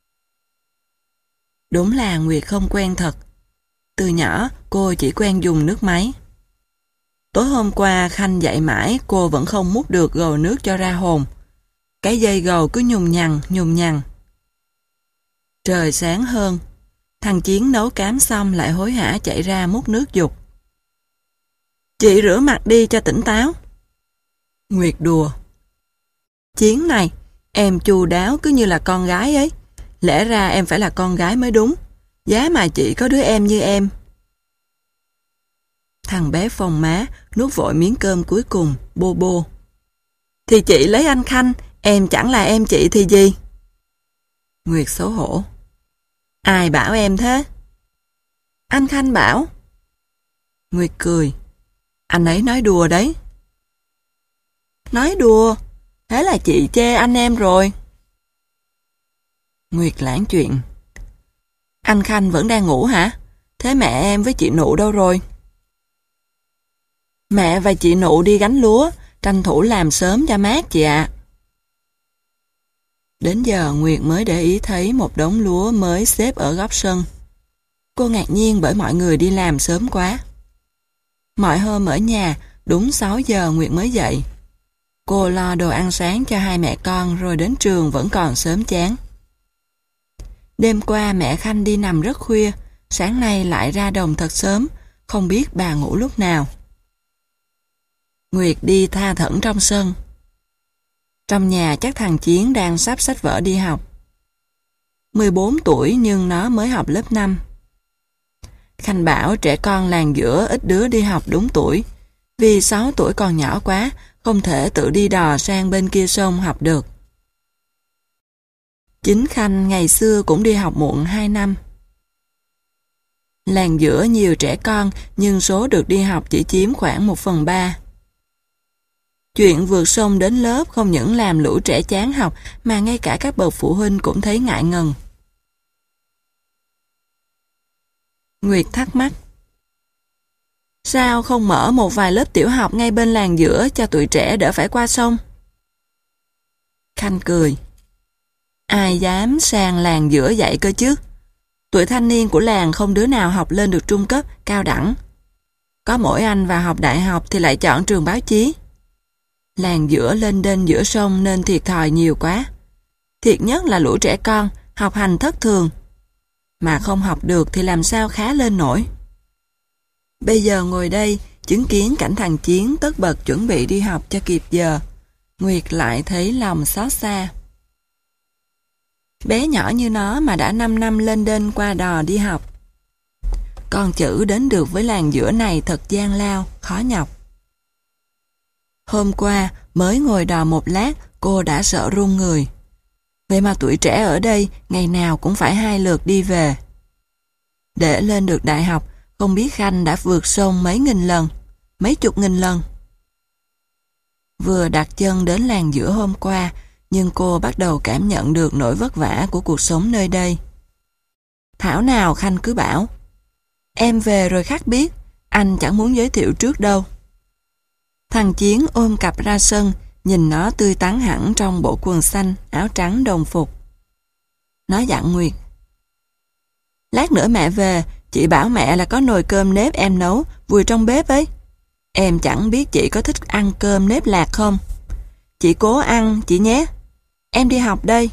Đúng là Nguyệt không quen thật. Từ nhỏ, cô chỉ quen dùng nước máy. Tối hôm qua Khanh dạy mãi, cô vẫn không múc được gầu nước cho ra hồn. Cái dây gầu cứ nhùng nhằng, nhùng nhằng. Trời sáng hơn. Thằng Chiến nấu cám xong lại hối hả chạy ra múc nước giục. Chị rửa mặt đi cho tỉnh táo. Nguyệt đùa. Chiến này, em chu đáo cứ như là con gái ấy. Lẽ ra em phải là con gái mới đúng. Giá mà chị có đứa em như em. Thằng bé phồng má, nuốt vội miếng cơm cuối cùng, bô bô. Thì chị lấy anh Khanh, em chẳng là em chị thì gì? Nguyệt xấu hổ. Ai bảo em thế? Anh Khanh bảo. Nguyệt cười. Anh ấy nói đùa đấy. Nói đùa? Thế là chị chê anh em rồi. Nguyệt lãng chuyện. Anh Khanh vẫn đang ngủ hả? Thế mẹ em với chị Nụ đâu rồi? Mẹ và chị Nụ đi gánh lúa, tranh thủ làm sớm cho mát chị ạ. Đến giờ Nguyệt mới để ý thấy một đống lúa mới xếp ở góc sân. Cô ngạc nhiên bởi mọi người đi làm sớm quá. Mọi hôm ở nhà, đúng sáu giờ Nguyệt mới dậy. Cô lo đồ ăn sáng cho hai mẹ con rồi đến trường vẫn còn sớm chán. Đêm qua mẹ Khanh đi nằm rất khuya, sáng nay lại ra đồng thật sớm, không biết bà ngủ lúc nào. Nguyệt đi tha thẩn trong sân. Trong nhà chắc thằng Chiến đang sắp sách vở đi học. mười bốn tuổi nhưng nó mới học lớp năm. Khanh bảo trẻ con làng giữa ít đứa đi học đúng tuổi, vì sáu tuổi còn nhỏ quá, không thể tự đi đò sang bên kia sông học được. Chính Khanh ngày xưa cũng đi học muộn hai năm. Làng giữa nhiều trẻ con nhưng số được đi học chỉ chiếm khoảng một phần ba. Chuyện vượt sông đến lớp không những làm lũ trẻ chán học mà ngay cả các bậc phụ huynh cũng thấy ngại ngần. Nguyệt thắc mắc. Sao không mở một vài lớp tiểu học ngay bên làng giữa cho tụi trẻ đỡ phải qua sông? Khanh cười. Ai dám sang làng giữa dạy cơ chứ? Tụi thanh niên của làng không đứa nào học lên được trung cấp, cao đẳng. Có mỗi anh vào học đại học thì lại chọn trường báo chí. Làng giữa lên đên giữa sông nên thiệt thòi nhiều quá. Thiệt nhất là lũ trẻ con, học hành thất thường. Mà không học được thì làm sao khá lên nổi. Bây giờ ngồi đây, chứng kiến cảnh thằng Chiến tất bật chuẩn bị đi học cho kịp giờ. Nguyệt lại thấy lòng xót xa. Bé nhỏ như nó mà đã năm năm lên đên qua đò đi học. Con chữ đến được với làng giữa này thật gian lao, khó nhọc. Hôm qua, mới ngồi đò một lát, cô đã sợ run người. Vậy mà tuổi trẻ ở đây, ngày nào cũng phải hai lượt đi về. Để lên được đại học, không biết Khanh đã vượt sông mấy nghìn lần, mấy chục nghìn lần. Vừa đặt chân đến làng giữa hôm qua, nhưng cô bắt đầu cảm nhận được nỗi vất vả của cuộc sống nơi đây. Thảo nào Khanh cứ bảo, em về rồi khắc biết, anh chẳng muốn giới thiệu trước đâu. Thằng Chiến ôm cặp ra sân, nhìn nó tươi tắn hẳn trong bộ quần xanh, áo trắng đồng phục. Nó dặn Nguyệt. Lát nữa mẹ về, chị bảo mẹ là có nồi cơm nếp em nấu, vùi trong bếp ấy. Em chẳng biết chị có thích ăn cơm nếp lạc không? Chị cố ăn, chị nhé. Em đi học đây.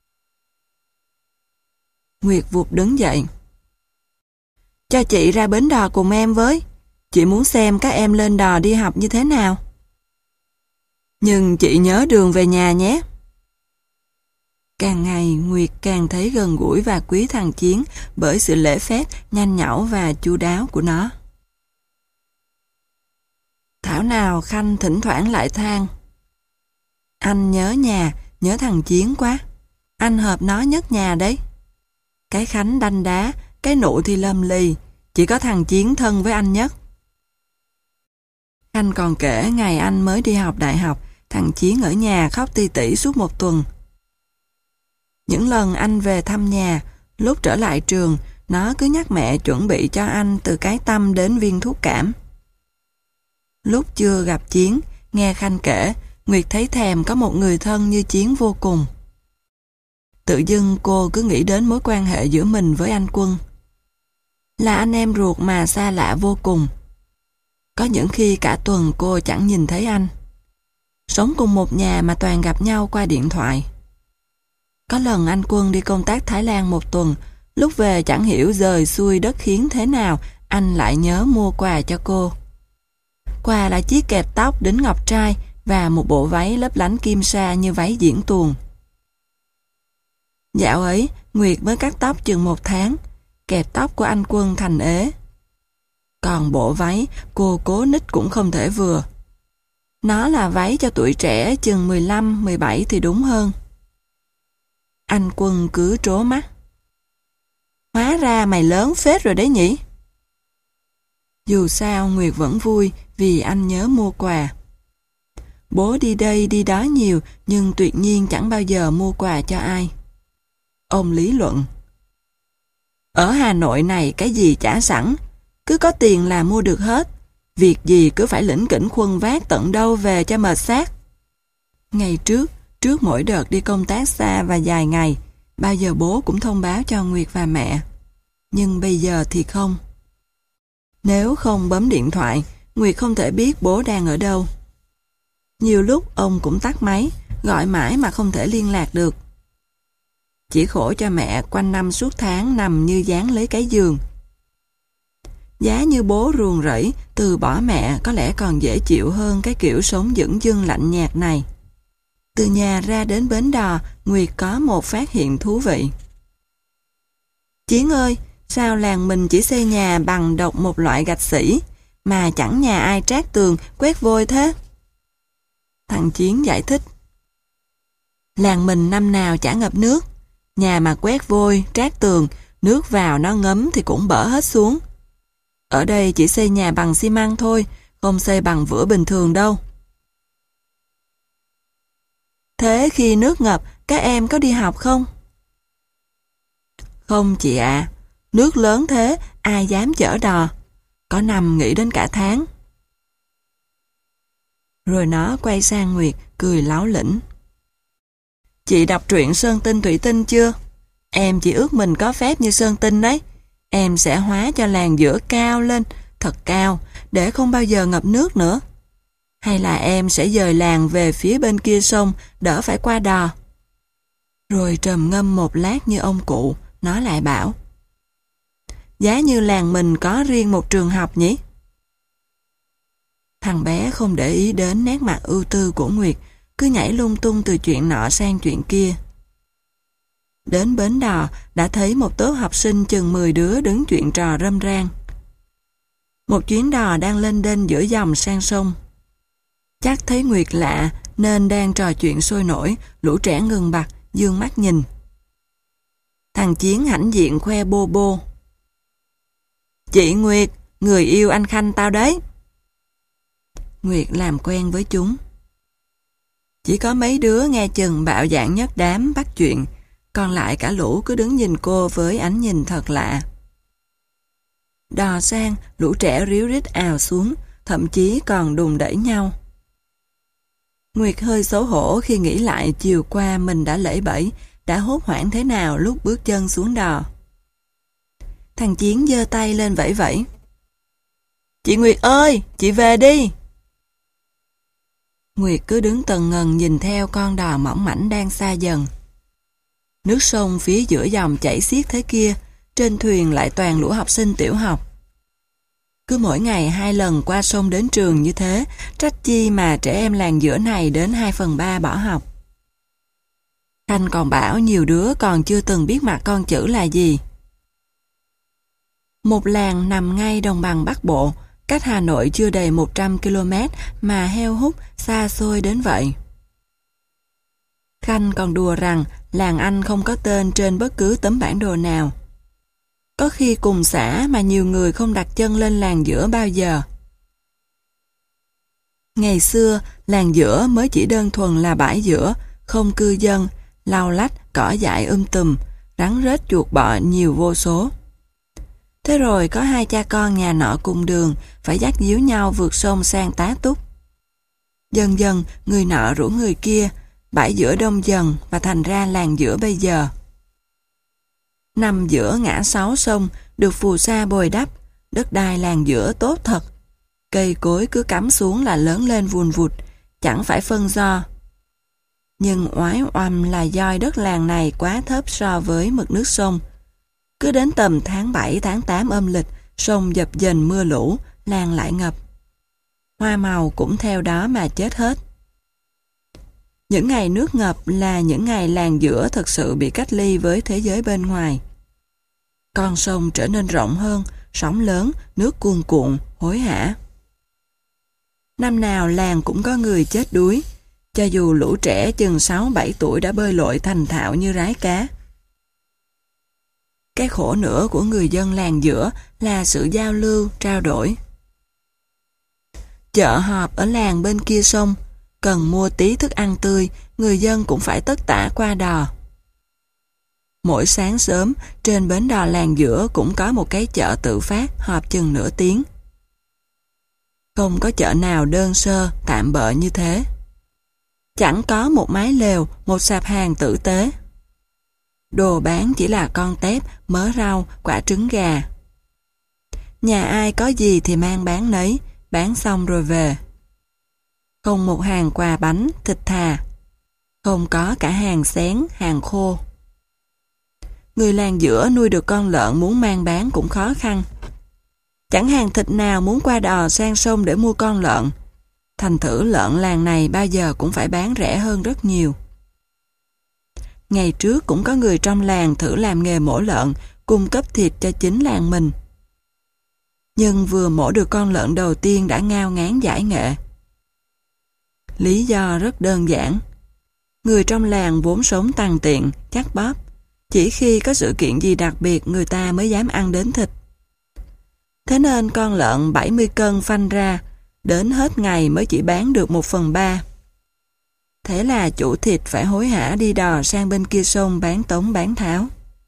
Nguyệt vụt đứng dậy. Cho chị ra bến đò cùng em với. Chị muốn xem các em lên đò đi học như thế nào. Nhưng chị nhớ đường về nhà nhé. Càng ngày Nguyệt càng thấy gần gũi và quý thằng Chiến bởi sự lễ phép, nhanh nhảu và chu đáo của nó. Thảo nào Khanh thỉnh thoảng lại than. Anh nhớ nhà, nhớ thằng Chiến quá. Anh hợp nó nhất nhà đấy. Cái Khánh đanh đá, cái Nụ thì lâm lì, chỉ có thằng Chiến thân với anh nhất. Khanh còn kể ngày anh mới đi học đại học, thằng Chiến ở nhà khóc ti tỉ suốt một tuần. Những lần anh về thăm nhà, lúc trở lại trường, nó cứ nhắc mẹ chuẩn bị cho anh từ cái tăm đến viên thuốc cảm. Lúc chưa gặp Chiến, nghe Khanh kể, Nguyệt thấy thèm có một người thân như Chiến vô cùng. Tự dưng cô cứ nghĩ đến mối quan hệ giữa mình với anh Quân. Là anh em ruột mà xa lạ vô cùng. Có những khi cả tuần cô chẳng nhìn thấy anh. Sống cùng một nhà mà toàn gặp nhau qua điện thoại. Có lần anh Quân đi công tác Thái Lan một tuần, lúc về chẳng hiểu dời xuôi đất khiến thế nào, anh lại nhớ mua quà cho cô. Quà là chiếc kẹp tóc đính ngọc trai và một bộ váy lấp lánh kim sa như váy diễn tuồng. Dạo ấy, Nguyệt mới cắt tóc chừng một tháng, kẹp tóc của anh Quân thành ế. Còn bộ váy, cô cố nít cũng không thể vừa. Nó là váy cho tuổi trẻ chừng mười lăm, mười bảy thì đúng hơn. Anh Quân cứ trố mắt. Hóa ra mày lớn phết rồi đấy nhỉ? Dù sao Nguyệt vẫn vui vì anh nhớ mua quà. Bố đi đây đi đó nhiều nhưng tuyệt nhiên chẳng bao giờ mua quà cho ai. Ông lý luận. Ở Hà Nội này cái gì chả sẵn, cứ có tiền là mua được hết. Việc gì cứ phải lỉnh kỉnh khuân vác tận đâu về cho mệt xác. Ngày trước, trước mỗi đợt đi công tác xa và dài ngày, bao giờ bố cũng thông báo cho Nguyệt và mẹ. Nhưng bây giờ thì không. Nếu không bấm điện thoại, Nguyệt không thể biết bố đang ở đâu. Nhiều lúc ông cũng tắt máy, gọi mãi mà không thể liên lạc được. Chỉ khổ cho mẹ quanh năm suốt tháng nằm như dán lấy cái giường. Giá như bố ruồng rẫy, từ bỏ mẹ có lẽ còn dễ chịu hơn cái kiểu sống dửng dưng lạnh nhạt này. Từ nhà ra đến bến đò, Nguyệt có một phát hiện thú vị. Chiến ơi, sao làng mình chỉ xây nhà bằng độc một loại gạch xỉ, mà chẳng nhà ai trát tường, quét vôi thế? Thằng Chiến giải thích. Làng mình năm nào chả ngập nước, nhà mà quét vôi, trát tường, nước vào nó ngấm thì cũng bở hết xuống. Ở đây chỉ xây nhà bằng xi măng thôi, không xây bằng vữa bình thường đâu. Thế khi nước ngập, các em có đi học không? Không chị ạ, nước lớn thế, ai dám chở đò. Có nằm nghỉ đến cả tháng. Rồi nó quay sang Nguyệt, cười láo lĩnh. Chị đọc truyện Sơn Tinh Thủy Tinh chưa? Em chỉ ước mình có phép như Sơn Tinh đấy. Em sẽ hóa cho làng giữa cao lên, thật cao, để không bao giờ ngập nước nữa. Hay là em sẽ dời làng về phía bên kia sông, đỡ phải qua đò. Rồi trầm ngâm một lát như ông cụ, nó lại bảo. Giá như làng mình có riêng một trường học nhỉ? Thằng bé không để ý đến nét mặt ưu tư của Nguyệt, cứ nhảy lung tung từ chuyện nọ sang chuyện kia. Đến bến đò, đã thấy một tốp học sinh chừng mười đứa đứng chuyện trò râm ran. Một chuyến đò đang lênh đênh giữa dòng sang sông. Chắc thấy Nguyệt lạ nên đang trò chuyện sôi nổi, lũ trẻ ngừng bặt, dương mắt nhìn. Thằng Chiến hãnh diện khoe bô bô. Chị Nguyệt, người yêu anh Khanh tao đấy. Nguyệt làm quen với chúng. Chỉ có mấy đứa nghe chừng bạo dạn nhất đám bắt chuyện, còn lại cả lũ cứ đứng nhìn cô với ánh nhìn thật lạ. Đò sang, lũ trẻ ríu rít ào xuống, thậm chí còn đùn đẩy nhau. Nguyệt hơi xấu hổ khi nghĩ lại chiều qua mình đã lễ bẫy, đã hốt hoảng thế nào lúc bước chân xuống đò. Thằng Chiến giơ tay lên vẫy vẫy. Chị Nguyệt ơi, chị về đi. Nguyệt cứ đứng tần ngần nhìn theo con đò mỏng mảnh đang xa dần. Nước sông phía giữa dòng chảy xiết thế kia, trên thuyền lại toàn lũ học sinh tiểu học. Cứ mỗi ngày hai lần qua sông đến trường như thế, trách chi mà trẻ em làng giữa này đến hai phần ba bỏ học. Khanh còn bảo nhiều đứa còn chưa từng biết mặt con chữ là gì. Một làng nằm ngay đồng bằng Bắc Bộ, cách Hà Nội chưa đầy một trăm ki lô mét mà heo hút xa xôi đến vậy. Khanh còn đùa rằng làng anh không có tên trên bất cứ tấm bản đồ nào. Có khi cùng xã mà nhiều người không đặt chân lên làng giữa bao giờ. Ngày xưa, làng giữa mới chỉ đơn thuần là bãi giữa, không cư dân, lau lách, cỏ dại um tùm, rắn rết chuột bọ nhiều vô số. Thế rồi có hai cha con nhà nọ cùng đường, phải dắt díu nhau vượt sông sang tá túc. Dần dần, người nọ rủ người kia, bãi giữa đông dần và thành ra làng giữa bây giờ. Nằm giữa ngã sáu sông, được phù sa bồi đắp, đất đai làng giữa tốt thật. Cây cối cứ cắm xuống là lớn lên vùn vụt, chẳng phải phân do. Nhưng oái oăm là doi đất làng này quá thấp so với mực nước sông. Cứ đến tầm tháng bảy, tháng tám âm lịch, sông dập dềnh mưa lũ, làng lại ngập. Hoa màu cũng theo đó mà chết hết. Những ngày nước ngập là những ngày làng giữa thực sự bị cách ly với thế giới bên ngoài. Con sông trở nên rộng hơn, sóng lớn, nước cuồn cuộn, hối hả. Năm nào làng cũng có người chết đuối, cho dù lũ trẻ chừng sáu bảy tuổi đã bơi lội thành thạo như rái cá. Cái khổ nữa của người dân làng giữa là sự giao lưu, trao đổi. Chợ họp ở làng bên kia sông, cần mua tí thức ăn tươi, người dân cũng phải tất tả qua đò. Mỗi sáng sớm, trên bến đò làng giữa cũng có một cái chợ tự phát họp chừng nửa tiếng. Không có chợ nào đơn sơ, tạm bợ như thế. Chẳng có một mái lều, một sạp hàng tử tế. Đồ bán chỉ là con tép, mớ rau, quả trứng gà. Nhà ai có gì thì mang bán nấy, bán xong rồi về. Không một hàng quà bánh, thịt thà. Không có cả hàng xén, hàng khô. Người làng giữa nuôi được con lợn muốn mang bán cũng khó khăn. Chẳng hàng thịt nào muốn qua đò sang sông để mua con lợn. Thành thử lợn làng này bao giờ cũng phải bán rẻ hơn rất nhiều. Ngày trước cũng có người trong làng thử làm nghề mổ lợn, cung cấp thịt cho chính làng mình. Nhưng vừa mổ được con lợn đầu tiên đã ngao ngán giải nghệ. Lý do rất đơn giản. Người trong làng vốn sống tằn tiện, chắc bóp. Chỉ khi có sự kiện gì đặc biệt người ta mới dám ăn đến thịt. Thế nên con lợn bảy mươi cân phanh ra, đến hết ngày mới chỉ bán được một phần ba. Thế là chủ thịt phải hối hả đi đò sang bên kia sông bán tống bán tháo.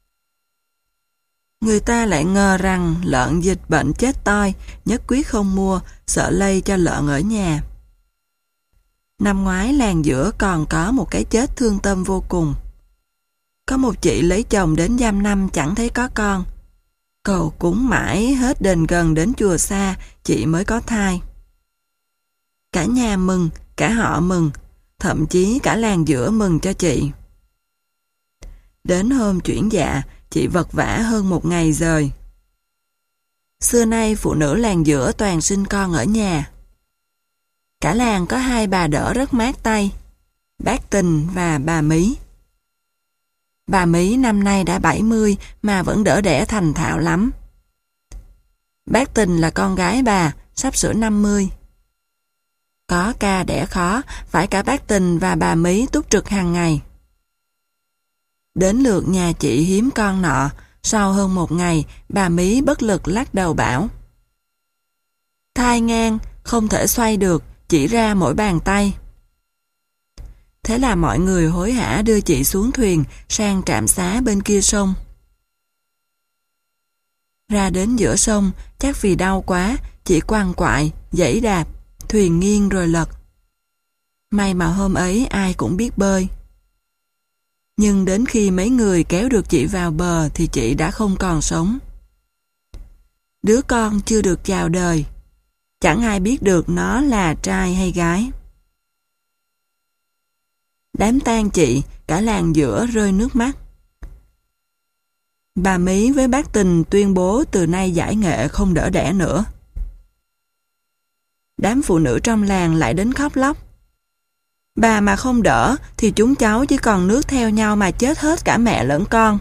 Người ta lại ngờ rằng lợn dịch bệnh chết toi, nhất quyết không mua, sợ lây cho lợn ở nhà. Năm ngoái làng giữa còn có một cái chết thương tâm vô cùng. Có một chị lấy chồng đến dăm năm chẳng thấy có con. Cầu cúng mãi hết đền gần đến chùa xa, chị mới có thai. Cả nhà mừng, cả họ mừng, thậm chí cả làng giữa mừng cho chị. Đến hôm chuyển dạ, chị vật vã hơn một ngày rời. Xưa nay phụ nữ làng giữa toàn sinh con ở nhà. Cả làng có hai bà đỡ rất mát tay, bác Tình và bà Mí. Bà Mí năm nay đã bảy mươi mà vẫn đỡ đẻ thành thạo lắm. Bác Tình là con gái bà, sắp sửa năm mươi. Có ca đẻ khó, phải cả bác Tình và bà Mí túc trực hàng ngày. Đến lượt nhà chị hiếm con nọ, sau hơn một ngày, bà Mí bất lực lắc đầu bảo: thai ngang, không thể xoay được, chỉ ra mỗi bàn tay. Thế là mọi người hối hả đưa chị xuống thuyền sang trạm xá bên kia sông. Ra đến giữa sông, chắc vì đau quá, chị quằn quại, giãy đạp, thuyền nghiêng rồi lật. May mà hôm ấy ai cũng biết bơi. Nhưng đến khi mấy người kéo được chị vào bờ thì chị đã không còn sống. Đứa con chưa được chào đời, chẳng ai biết được nó là trai hay gái. Đám tang chị, cả làng giữa rơi nước mắt. Bà Mí với bác Tình tuyên bố từ nay giải nghệ không đỡ đẻ nữa. Đám phụ nữ trong làng lại đến khóc lóc. Bà mà không đỡ thì chúng cháu chỉ còn nước theo nhau mà chết hết cả mẹ lẫn con.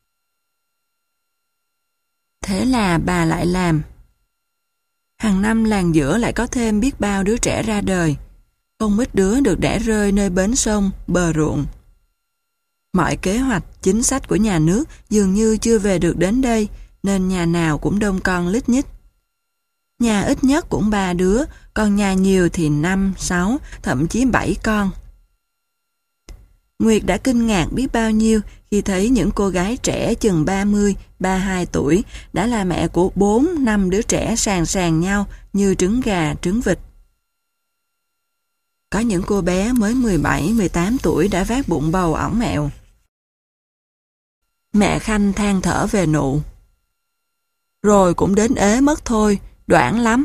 Thế là bà lại làm. Hàng năm làng giữa lại có thêm biết bao đứa trẻ ra đời. Không ít đứa được đẻ rơi nơi bến sông, bờ ruộng. Mọi kế hoạch, chính sách của nhà nước dường như chưa về được đến đây, nên nhà nào cũng đông con lít nhít. Nhà ít nhất cũng ba đứa, còn nhà nhiều thì năm, sáu, thậm chí bảy con. Nguyệt đã kinh ngạc biết bao nhiêu khi thấy những cô gái trẻ chừng ba mươi, ba mươi hai tuổi đã là mẹ của bốn, năm đứa trẻ sàn sàn nhau như trứng gà, trứng vịt. Có những cô bé mới mười bảy, mười tám tuổi đã vác bụng bầu ỏng mẹo. Mẹ Khanh than thở về nụ. Rồi cũng đến ế mất thôi, đoản lắm.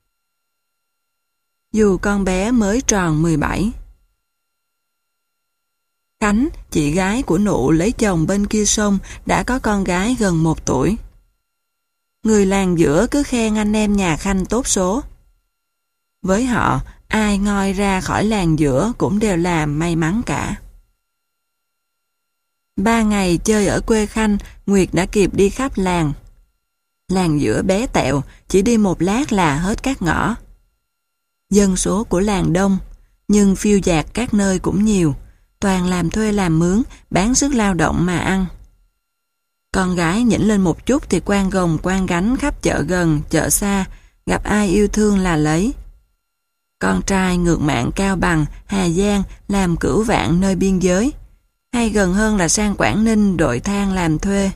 Dù con bé mới tròn mười bảy. Khánh, chị gái của nụ lấy chồng bên kia sông, đã có con gái gần một tuổi. Người làng giữa cứ khen anh em nhà Khanh tốt số. Với họ, ai ngoi ra khỏi làng giữa cũng đều là may mắn cả. Ba ngày chơi ở quê Khanh, Nguyệt đã kịp đi khắp làng. Làng giữa bé tẹo, chỉ đi một lát là hết các ngõ. Dân số của làng đông, nhưng phiêu dạt các nơi cũng nhiều, toàn làm thuê làm mướn, bán sức lao động mà ăn. Con gái nhỉnh lên một chút thì quang gồng quang gánh khắp chợ gần, chợ xa, gặp ai yêu thương là lấy. Con trai ngược mạng Cao Bằng, Hà Giang làm cửu vạn nơi biên giới, hay gần hơn là sang Quảng Ninh đội than làm thuê.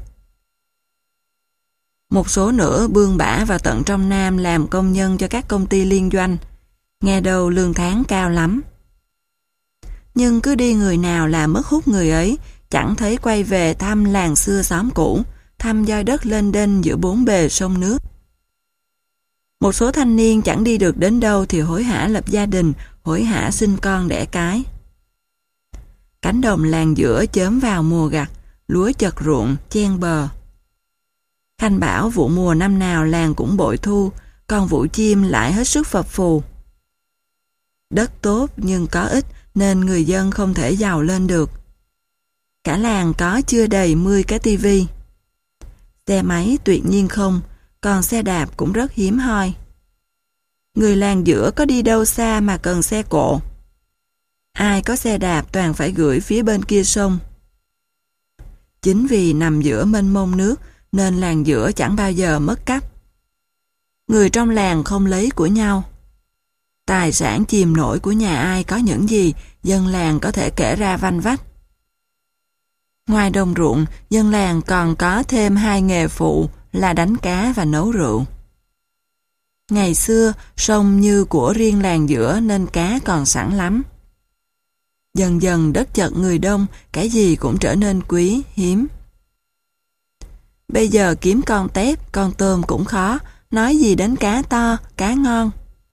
Một số nữa bươn bả vào tận trong Nam làm công nhân cho các công ty liên doanh, nghe đầu lương tháng cao lắm. Nhưng cứ đi người nào là mất hút người ấy, chẳng thấy quay về thăm làng xưa xóm cũ, thăm doi đất lên đênh giữa bốn bề sông nước. Một số thanh niên chẳng đi được đến đâu thì hối hả lập gia đình, hối hả sinh con đẻ cái. Cánh đồng làng giữa chớm vào mùa gặt, lúa chật ruộng, chen bờ. Khanh bảo vụ mùa năm nào làng cũng bội thu, còn vụ chim lại hết sức phập phù. Đất tốt nhưng có ít nên người dân không thể giàu lên được. Cả làng có chưa đầy mười cái tivi. Xe máy tuyệt nhiên không, còn xe đạp cũng rất hiếm hoi. Người làng giữa có đi đâu xa mà cần xe cộ. Ai có xe đạp toàn phải gửi phía bên kia sông. Chính vì nằm giữa mênh mông nước nên làng giữa chẳng bao giờ mất cắp. Người trong làng không lấy của nhau. Tài sản chìm nổi của nhà ai có những gì, dân làng có thể kể ra vanh vách. Ngoài đồng ruộng, dân làng còn có thêm hai nghề phụ là đánh cá và nấu rượu. Ngày xưa, sông như của riêng làng giữa nên cá còn sẵn lắm. Dần dần đất chật người đông, cái gì cũng trở nên quý, hiếm. Bây giờ kiếm con tép, con tôm cũng khó, nói gì đến cá to, cá ngon.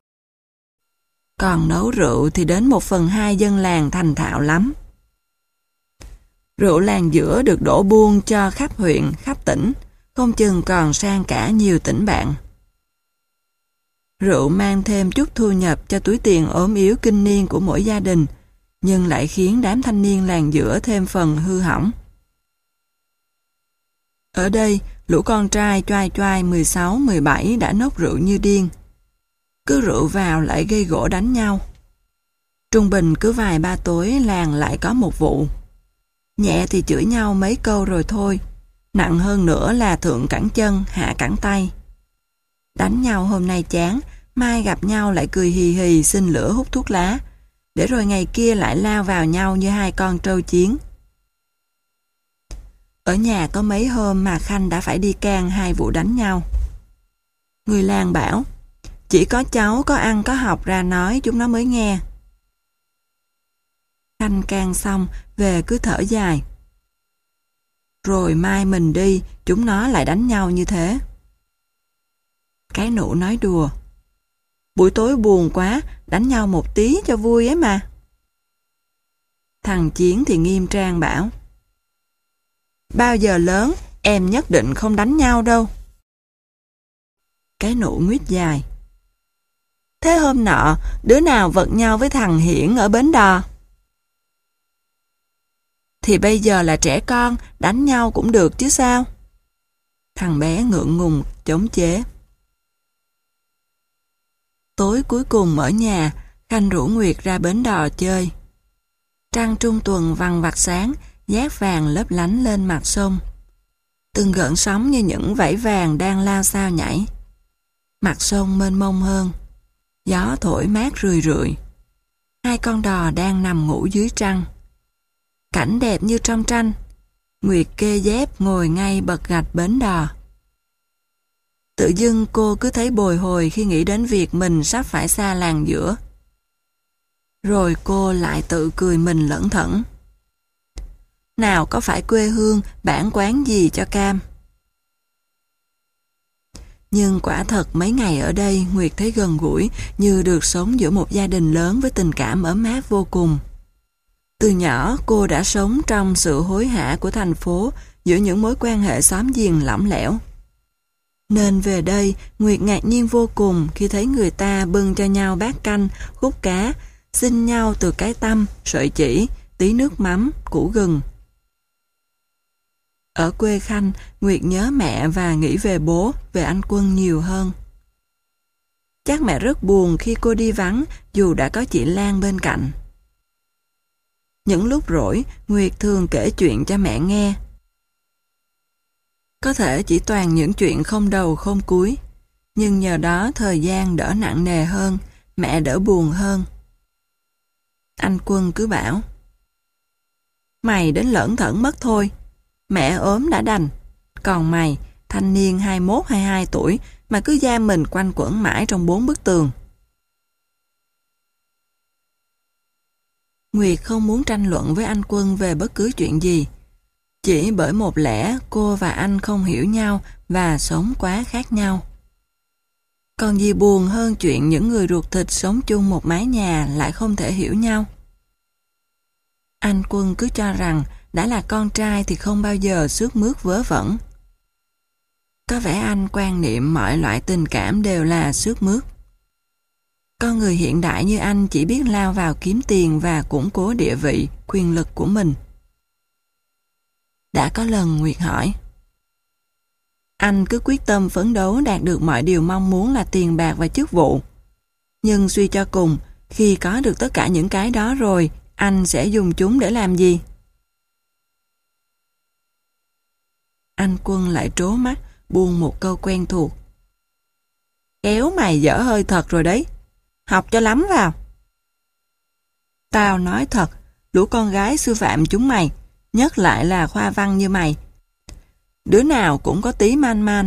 Còn nấu rượu thì đến một phần hai dân làng thành thạo lắm. Rượu làng giữa được đổ buôn cho khắp huyện, khắp tỉnh, không chừng còn sang cả nhiều tỉnh bạn. Rượu mang thêm chút thu nhập cho túi tiền ốm yếu kinh niên của mỗi gia đình, nhưng lại khiến đám thanh niên làng giữa thêm phần hư hỏng. Ở đây, lũ con trai choai choai mười sáu, mười bảy đã nốc rượu như điên. Cứ rượu vào lại gây gỗ đánh nhau. Trung bình cứ vài ba tối làng lại có một vụ. Nhẹ thì chửi nhau mấy câu rồi thôi, nặng hơn nữa là thượng cẳng chân, hạ cẳng tay. Đánh nhau hôm nay chán, mai gặp nhau lại cười hì hì xin lửa hút thuốc lá, để rồi ngày kia lại lao vào nhau như hai con trâu chiến. Ở nhà có mấy hôm mà Khanh đã phải đi can hai vụ đánh nhau. Người làng bảo, chỉ có cháu có ăn có học ra nói chúng nó mới nghe. Khanh can xong, về cứ thở dài. Rồi mai mình đi, chúng nó lại đánh nhau như thế. Cái nụ nói đùa. Buổi tối buồn quá, đánh nhau một tí cho vui ấy mà. Thằng Chiến thì nghiêm trang bảo. Bao giờ lớn, em nhất định không đánh nhau đâu. Cái nụ nguyết dài. Thế hôm nọ, đứa nào vật nhau với thằng Hiển ở bến đò? Thì bây giờ là trẻ con, đánh nhau cũng được chứ sao? Thằng bé ngượng ngùng, chống chế. Tối cuối cùng ở nhà, Khanh rủ Nguyệt ra bến đò chơi. Trăng trung tuần vằng vặc sáng, dát vàng lấp lánh lên mặt sông. Từng gợn sóng như những vảy vàng đang lao sao nhảy. Mặt sông mênh mông hơn. Gió thổi mát rười rượi. Hai con đò đang nằm ngủ dưới trăng. Cảnh đẹp như trong tranh. Nguyệt kê dép ngồi ngay bậc gạch bến đò. Tự dưng cô cứ thấy bồi hồi khi nghĩ đến việc mình sắp phải xa làng giữa. Rồi cô lại tự cười mình lẩn thẩn. Nào có phải quê hương, bản quán gì cho cam. Nhưng quả thật mấy ngày ở đây Nguyệt thấy gần gũi như được sống giữa một gia đình lớn với tình cảm ấm áp vô cùng. Từ nhỏ cô đã sống trong sự hối hả của thành phố giữa những mối quan hệ xóm giềng lỏng lẻo. Nên về đây Nguyệt ngạc nhiên vô cùng khi thấy người ta bưng cho nhau bát canh, khúc cá, xin nhau từ cái tăm, sợi chỉ, tí nước mắm, củ gừng. Ở quê Khanh, Nguyệt nhớ mẹ và nghĩ về bố, về anh Quân nhiều hơn. Chắc mẹ rất buồn khi cô đi vắng dù đã có chị Lan bên cạnh. Những lúc rỗi, Nguyệt thường kể chuyện cho mẹ nghe. Có thể chỉ toàn những chuyện không đầu không cuối, nhưng nhờ đó thời gian đỡ nặng nề hơn, mẹ đỡ buồn hơn. Anh Quân cứ bảo, mày đến lởn thởn mất thôi, mẹ ốm đã đành, còn mày, thanh niên hai mốt hai mươi hai tuổi mà cứ giam mình quanh quẩn mãi trong bốn bức tường. Nguyệt không muốn tranh luận với anh Quân về bất cứ chuyện gì, chỉ bởi một lẽ cô và anh không hiểu nhau và sống quá khác nhau. Còn gì buồn hơn chuyện những người ruột thịt sống chung một mái nhà lại không thể hiểu nhau. Anh Quân cứ cho rằng đã là con trai thì không bao giờ xước mướt vớ vẩn. Có vẻ anh quan niệm mọi loại tình cảm đều là xước mướt. Con người hiện đại như anh chỉ biết lao vào kiếm tiền và củng cố địa vị, quyền lực của mình. Đã có lần Nguyệt hỏi, anh cứ quyết tâm phấn đấu đạt được mọi điều mong muốn là tiền bạc và chức vụ. Nhưng suy cho cùng, khi có được tất cả những cái đó rồi, anh sẽ dùng chúng để làm gì? Anh Quân lại trố mắt, buông một câu quen thuộc. Kéo mày dở hơi thật rồi đấy. Học cho lắm vào. Tao nói thật, lũ con gái sư phạm chúng mày, nhất lại là khoa văn như mày. Đứa nào cũng có tí man man.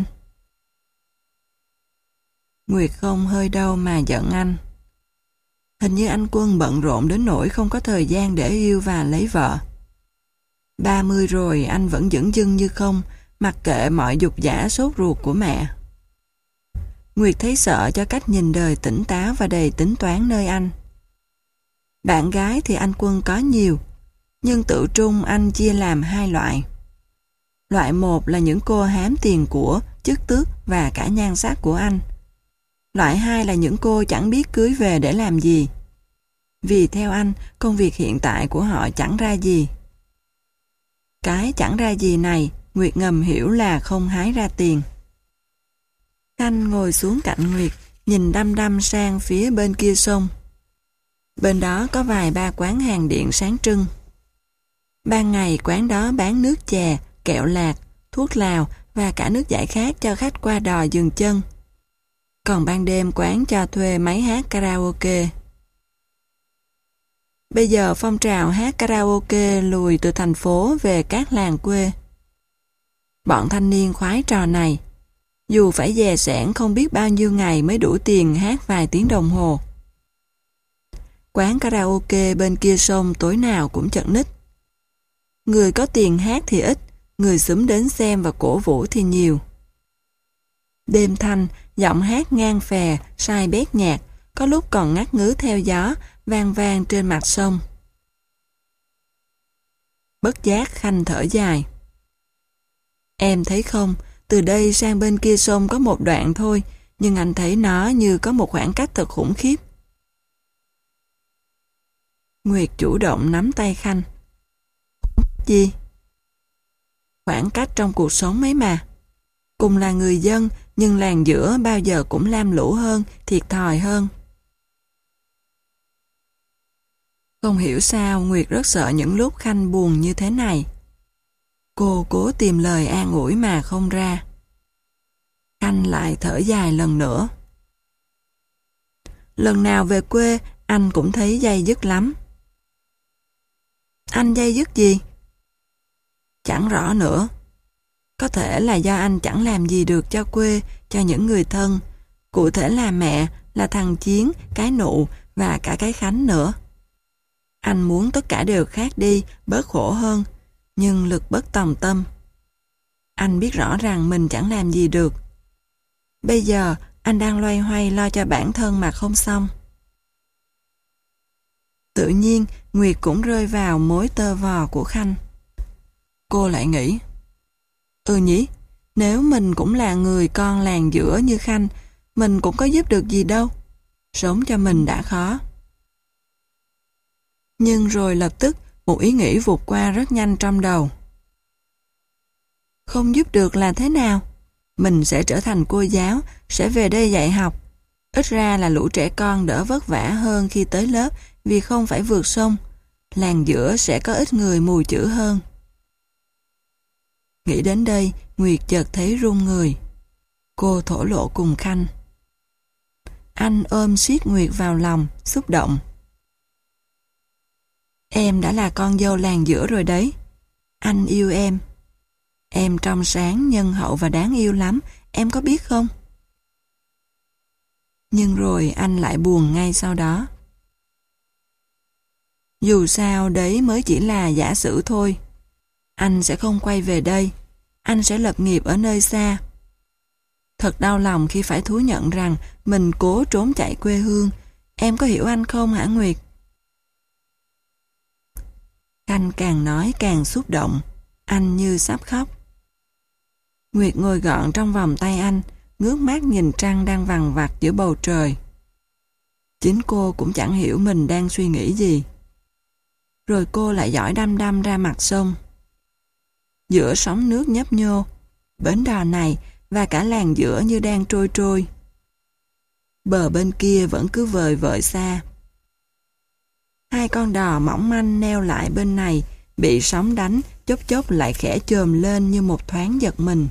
Nguyệt không hơi đâu mà giận anh. Hình như anh Quân bận rộn đến nỗi không có thời gian để yêu và lấy vợ. Ba mươi rồi anh vẫn dửng dưng như không, mặc kệ mọi dục dã sốt ruột của mẹ. Nguyệt thấy sợ cho cách nhìn đời tỉnh táo và đầy tính toán nơi anh. Bạn gái thì anh Quân có nhiều, nhưng tự trung anh chia làm hai loại. Loại một là những cô hám tiền của, chức tước và cả nhan sắc của anh. Loại hai là những cô chẳng biết cưới về để làm gì. Vì theo anh, công việc hiện tại của họ chẳng ra gì. Cái chẳng ra gì này, Nguyệt ngầm hiểu là không hái ra tiền. Khanh ngồi xuống cạnh Nguyệt, nhìn đăm đăm sang phía bên kia sông. Bên đó có vài ba quán hàng điện sáng trưng. Ban ngày quán đó bán nước chè, kẹo lạc, thuốc lào và cả nước giải khát cho khách qua đò dừng chân. Còn ban đêm quán cho thuê máy hát karaoke. Bây giờ phong trào hát karaoke lùi từ thành phố về các làng quê. Bọn thanh niên khoái trò này, dù phải dè sẻn không biết bao nhiêu ngày mới đủ tiền hát vài tiếng đồng hồ. Quán karaoke bên kia sông tối nào cũng chật ních. Người có tiền hát thì ít, người xúm đến xem và cổ vũ thì nhiều. Đêm thanh, giọng hát ngang phè, sai bét nhạc, có lúc còn ngắt ngứ theo gió, vang vang trên mặt sông. Bất giác Khanh thở dài. Em thấy không, từ đây sang bên kia sông có một đoạn thôi, nhưng anh thấy nó như có một khoảng cách thật khủng khiếp. Nguyệt chủ động nắm tay Khanh. Gì? Khoảng cách trong cuộc sống ấy mà. Cùng là người dân, nhưng làng giữa bao giờ cũng lam lũ hơn, thiệt thòi hơn. Không hiểu sao Nguyệt rất sợ những lúc Khanh buồn như thế này. Cô cố tìm lời an ủi mà không ra. Khanh lại thở dài lần nữa. Lần nào về quê, anh cũng thấy day dứt lắm. Anh day dứt gì? Chẳng rõ nữa. Có thể là do anh chẳng làm gì được cho quê, cho những người thân. Cụ thể là mẹ, là thằng Chiến, cái Nụ và cả cái Khánh nữa. Anh muốn tất cả đều khác đi, bớt khổ hơn, nhưng lực bất tòng tâm. Anh biết rõ rằng mình chẳng làm gì được. Bây giờ, anh đang loay hoay lo cho bản thân mà không xong. Tự nhiên, Nguyệt cũng rơi vào mối tơ vò của Khanh. Cô lại nghĩ, ừ nhỉ, nếu mình cũng là người con làng giữa như Khanh, mình cũng có giúp được gì đâu. Sống cho mình đã khó. Nhưng rồi lập tức, một ý nghĩ vụt qua rất nhanh trong đầu. Không giúp được là thế nào? Mình sẽ trở thành cô giáo, sẽ về đây dạy học. Ít ra là lũ trẻ con đỡ vất vả hơn khi tới lớp vì không phải vượt sông. Làng giữa sẽ có ít người mù chữ hơn. Nghĩ đến đây, Nguyệt chợt thấy run người. Cô thổ lộ cùng Khanh. Anh ôm siết Nguyệt vào lòng, xúc động. Em đã là con dâu làng giữa rồi đấy. Anh yêu em. Em trong sáng, nhân hậu và đáng yêu lắm, em có biết không? Nhưng rồi anh lại buồn ngay sau đó. Dù sao đấy mới chỉ là giả sử thôi. Anh sẽ không quay về đây. Anh sẽ lập nghiệp ở nơi xa. Thật đau lòng khi phải thú nhận rằng mình cố trốn chạy quê hương. Em có hiểu anh không hả Nguyệt? Khanh càng nói càng xúc động. Anh như sắp khóc. Nguyệt ngồi gọn trong vòng tay anh, ngước mắt nhìn trăng đang vằng vặc giữa bầu trời. Chính cô cũng chẳng hiểu mình đang suy nghĩ gì. Rồi cô lại dõi đăm đăm ra mặt sông. Giữa sóng nước nhấp nhô, bến đò này và cả làng giữa như đang trôi trôi. Bờ bên kia vẫn cứ vời vợi xa. Hai con đò mỏng manh neo lại bên này, bị sóng đánh, chốc chốc lại khẽ chồm lên như một thoáng giật mình.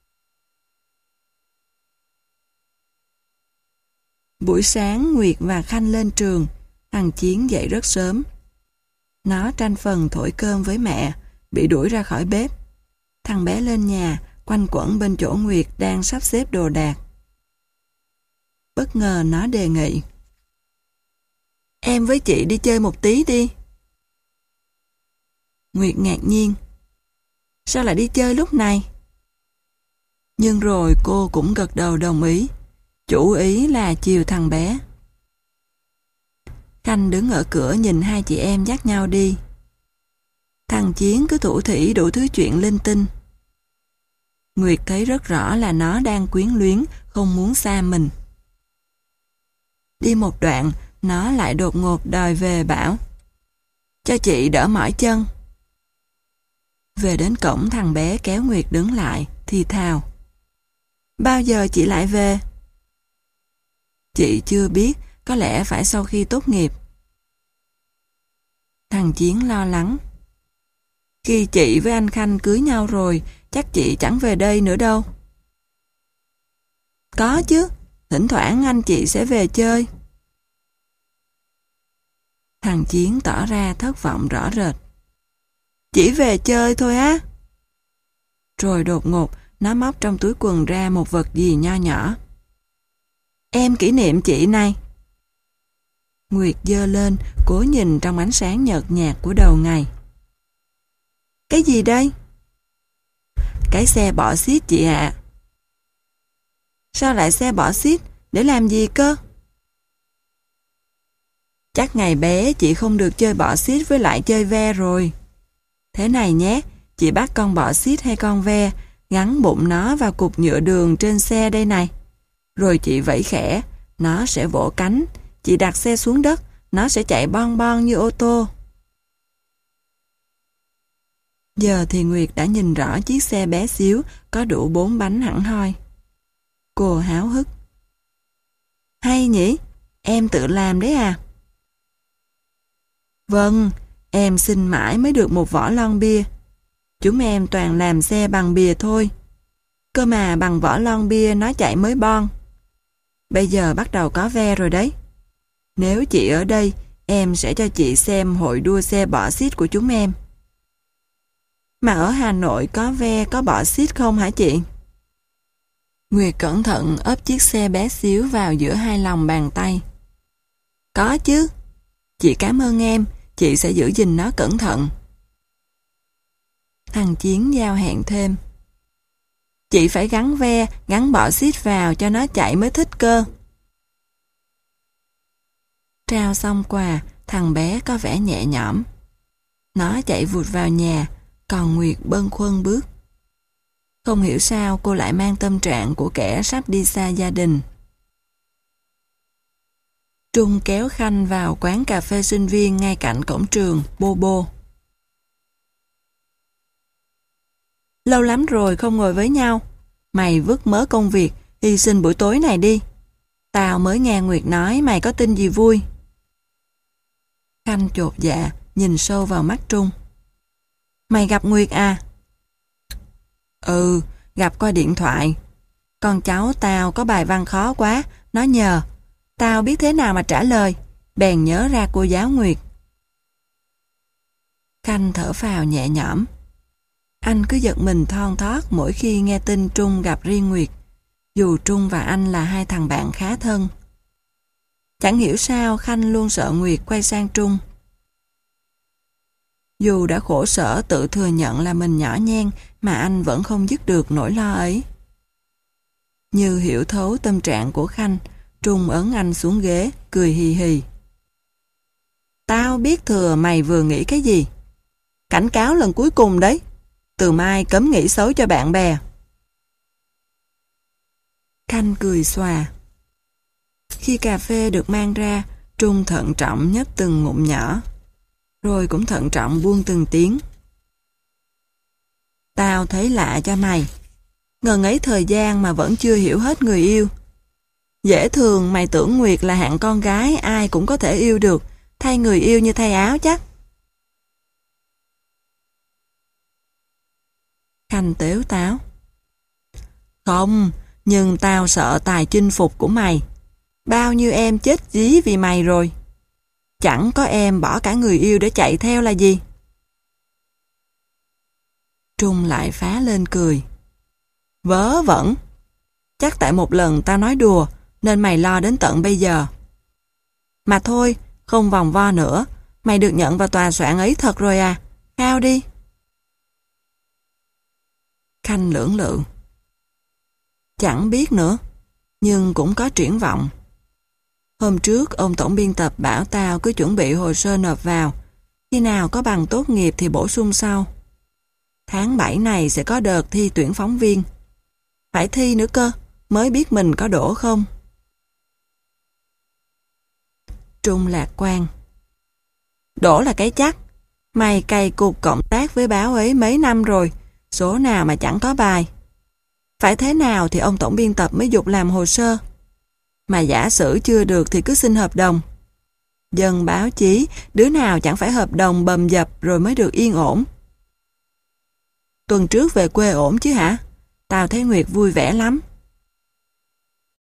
Buổi sáng Nguyệt và Khanh lên trường, thằng Chiến dậy rất sớm. Nó tranh phần thổi cơm với mẹ, bị đuổi ra khỏi bếp. Thằng bé lên nhà, quanh quẩn bên chỗ Nguyệt đang sắp xếp đồ đạc. Bất ngờ nó đề nghị. Em với chị đi chơi một tí đi. Nguyệt ngạc nhiên. Sao lại đi chơi lúc này? Nhưng rồi cô cũng gật đầu đồng ý. Chủ ý là chiều thằng bé. Khanh đứng ở cửa nhìn hai chị em dắt nhau đi. Thằng Chiến cứ thủ thỉ đủ thứ chuyện linh tinh. Nguyệt thấy rất rõ là nó đang quyến luyến, không muốn xa mình. Đi một đoạn, nó lại đột ngột đòi về bảo. Cho chị đỡ mỏi chân. Về đến cổng thằng bé kéo Nguyệt đứng lại, thì thào. Bao giờ chị lại về? Chị chưa biết, có lẽ phải sau khi tốt nghiệp. Thằng Chiến lo lắng. Khi chị với anh Khanh cưới nhau rồi, chắc chị chẳng về đây nữa đâu. Có chứ, thỉnh thoảng anh chị sẽ về chơi. Thằng Chiến tỏ ra thất vọng rõ rệt. Chỉ về chơi thôi á. Rồi đột ngột, nó móc trong túi quần ra một vật gì nho nhỏ. Em kỷ niệm chị này. Nguyệt giơ lên, cố nhìn trong ánh sáng nhợt nhạt của đầu ngày. Cái gì đây? Cái xe bỏ xít chị ạ. Sao lại xe bỏ xít? Để làm gì cơ? Chắc ngày bé chị không được chơi bọ xít với lại chơi ve rồi. Thế này nhé, chị bắt con bọ xít hay con ve, gắn bụng nó vào cục nhựa đường trên xe đây này. Rồi chị vẫy khẽ, nó sẽ vỗ cánh. Chị đặt xe xuống đất, nó sẽ chạy bon bon như ô tô. Giờ thì Nguyệt đã nhìn rõ chiếc xe bé xíu, có đủ bốn bánh hẳn hoi. Cô háo hức. Hay nhỉ? Em tự làm đấy à? Vâng, em xin mãi mới được một vỏ lon bia. Chúng em toàn làm xe bằng bìa thôi. Cơ mà bằng vỏ lon bia nó chạy mới bon. Bây giờ bắt đầu có ve rồi đấy. Nếu chị ở đây, em sẽ cho chị xem hội đua xe bọ xít của chúng em. Mà ở Hà Nội có ve, có bọ xít không hả chị? Nguyệt cẩn thận ấp chiếc xe bé xíu vào giữa hai lòng bàn tay. Có chứ. Chị cảm ơn em, chị sẽ giữ gìn nó cẩn thận. Thằng Chiến giao hẹn thêm. Chị phải gắn ve, gắn bọ xít vào cho nó chạy mới thích cơ. Trao xong quà, thằng bé có vẻ nhẹ nhõm. Nó chạy vụt vào nhà, còn Nguyệt bâng khuâng bước. Không hiểu sao cô lại mang tâm trạng của kẻ sắp đi xa gia đình. Trung kéo Khanh vào quán cà phê sinh viên ngay cạnh cổng trường, Bô Bô. Lâu lắm rồi không ngồi với nhau. Mày vứt mớ công việc, hy sinh buổi tối này đi. Tao mới nghe Nguyệt nói mày có tin gì vui. Khanh chột dạ, nhìn sâu vào mắt Trung. Mày gặp Nguyệt à? Ừ, gặp qua điện thoại. Con cháu tao có bài văn khó quá, nó nhờ. Tao biết thế nào mà trả lời, bèn nhớ ra cô giáo Nguyệt. Khanh thở phào nhẹ nhõm. Anh cứ giật mình thon thót mỗi khi nghe tin Trung gặp riêng Nguyệt, dù Trung và anh là hai thằng bạn khá thân. Chẳng hiểu sao Khanh luôn sợ Nguyệt quay sang Trung. Dù đã khổ sở tự thừa nhận là mình nhỏ nhen mà anh vẫn không dứt được nỗi lo ấy. Như hiểu thấu tâm trạng của Khanh, Trung ấn anh xuống ghế, cười hì hì. Tao biết thừa mày vừa nghĩ cái gì. Cảnh cáo lần cuối cùng đấy. Từ mai cấm nghĩ xấu cho bạn bè. Khanh cười xòa. Khi cà phê được mang ra, Trung thận trọng nhấp từng ngụm nhỏ, rồi cũng thận trọng buông từng tiếng. Tao thấy lạ cho mày. Ngần ấy thời gian mà vẫn chưa hiểu hết người yêu. Dễ thường mày tưởng Nguyệt là hạng con gái ai cũng có thể yêu được, thay người yêu như thay áo chắc. Khanh tếu táo. Không, nhưng tao sợ tài chinh phục của mày. Bao nhiêu em chết dí vì mày rồi. Chẳng có em bỏ cả người yêu để chạy theo là gì. Trung lại phá lên cười. Vớ vẩn. Chắc tại một lần tao nói đùa nên mày lo đến tận bây giờ. Mà thôi, không vòng vo nữa. Mày được nhận vào tòa soạn ấy thật rồi à. Khao đi. Khanh lưỡng lự. Chẳng biết nữa, nhưng cũng có triển vọng. Hôm trước ông tổng biên tập bảo tao cứ chuẩn bị hồ sơ nộp vào. Khi nào có bằng tốt nghiệp thì bổ sung sau. Tháng bảy này sẽ có đợt thi tuyển phóng viên. Phải thi nữa cơ, mới biết mình có đỗ không. Trung lạc quan. Đỗ là cái chắc. Mày cày cục cộng tác với báo ấy mấy năm rồi, số nào mà chẳng có bài. Phải thế nào thì ông tổng biên tập mới giục làm hồ sơ. Mà giả sử chưa được thì cứ xin hợp đồng. Dân báo chí, đứa nào chẳng phải hợp đồng bầm dập rồi mới được yên ổn. Tuần trước về quê ổn chứ hả? Tao thấy Nguyệt vui vẻ lắm.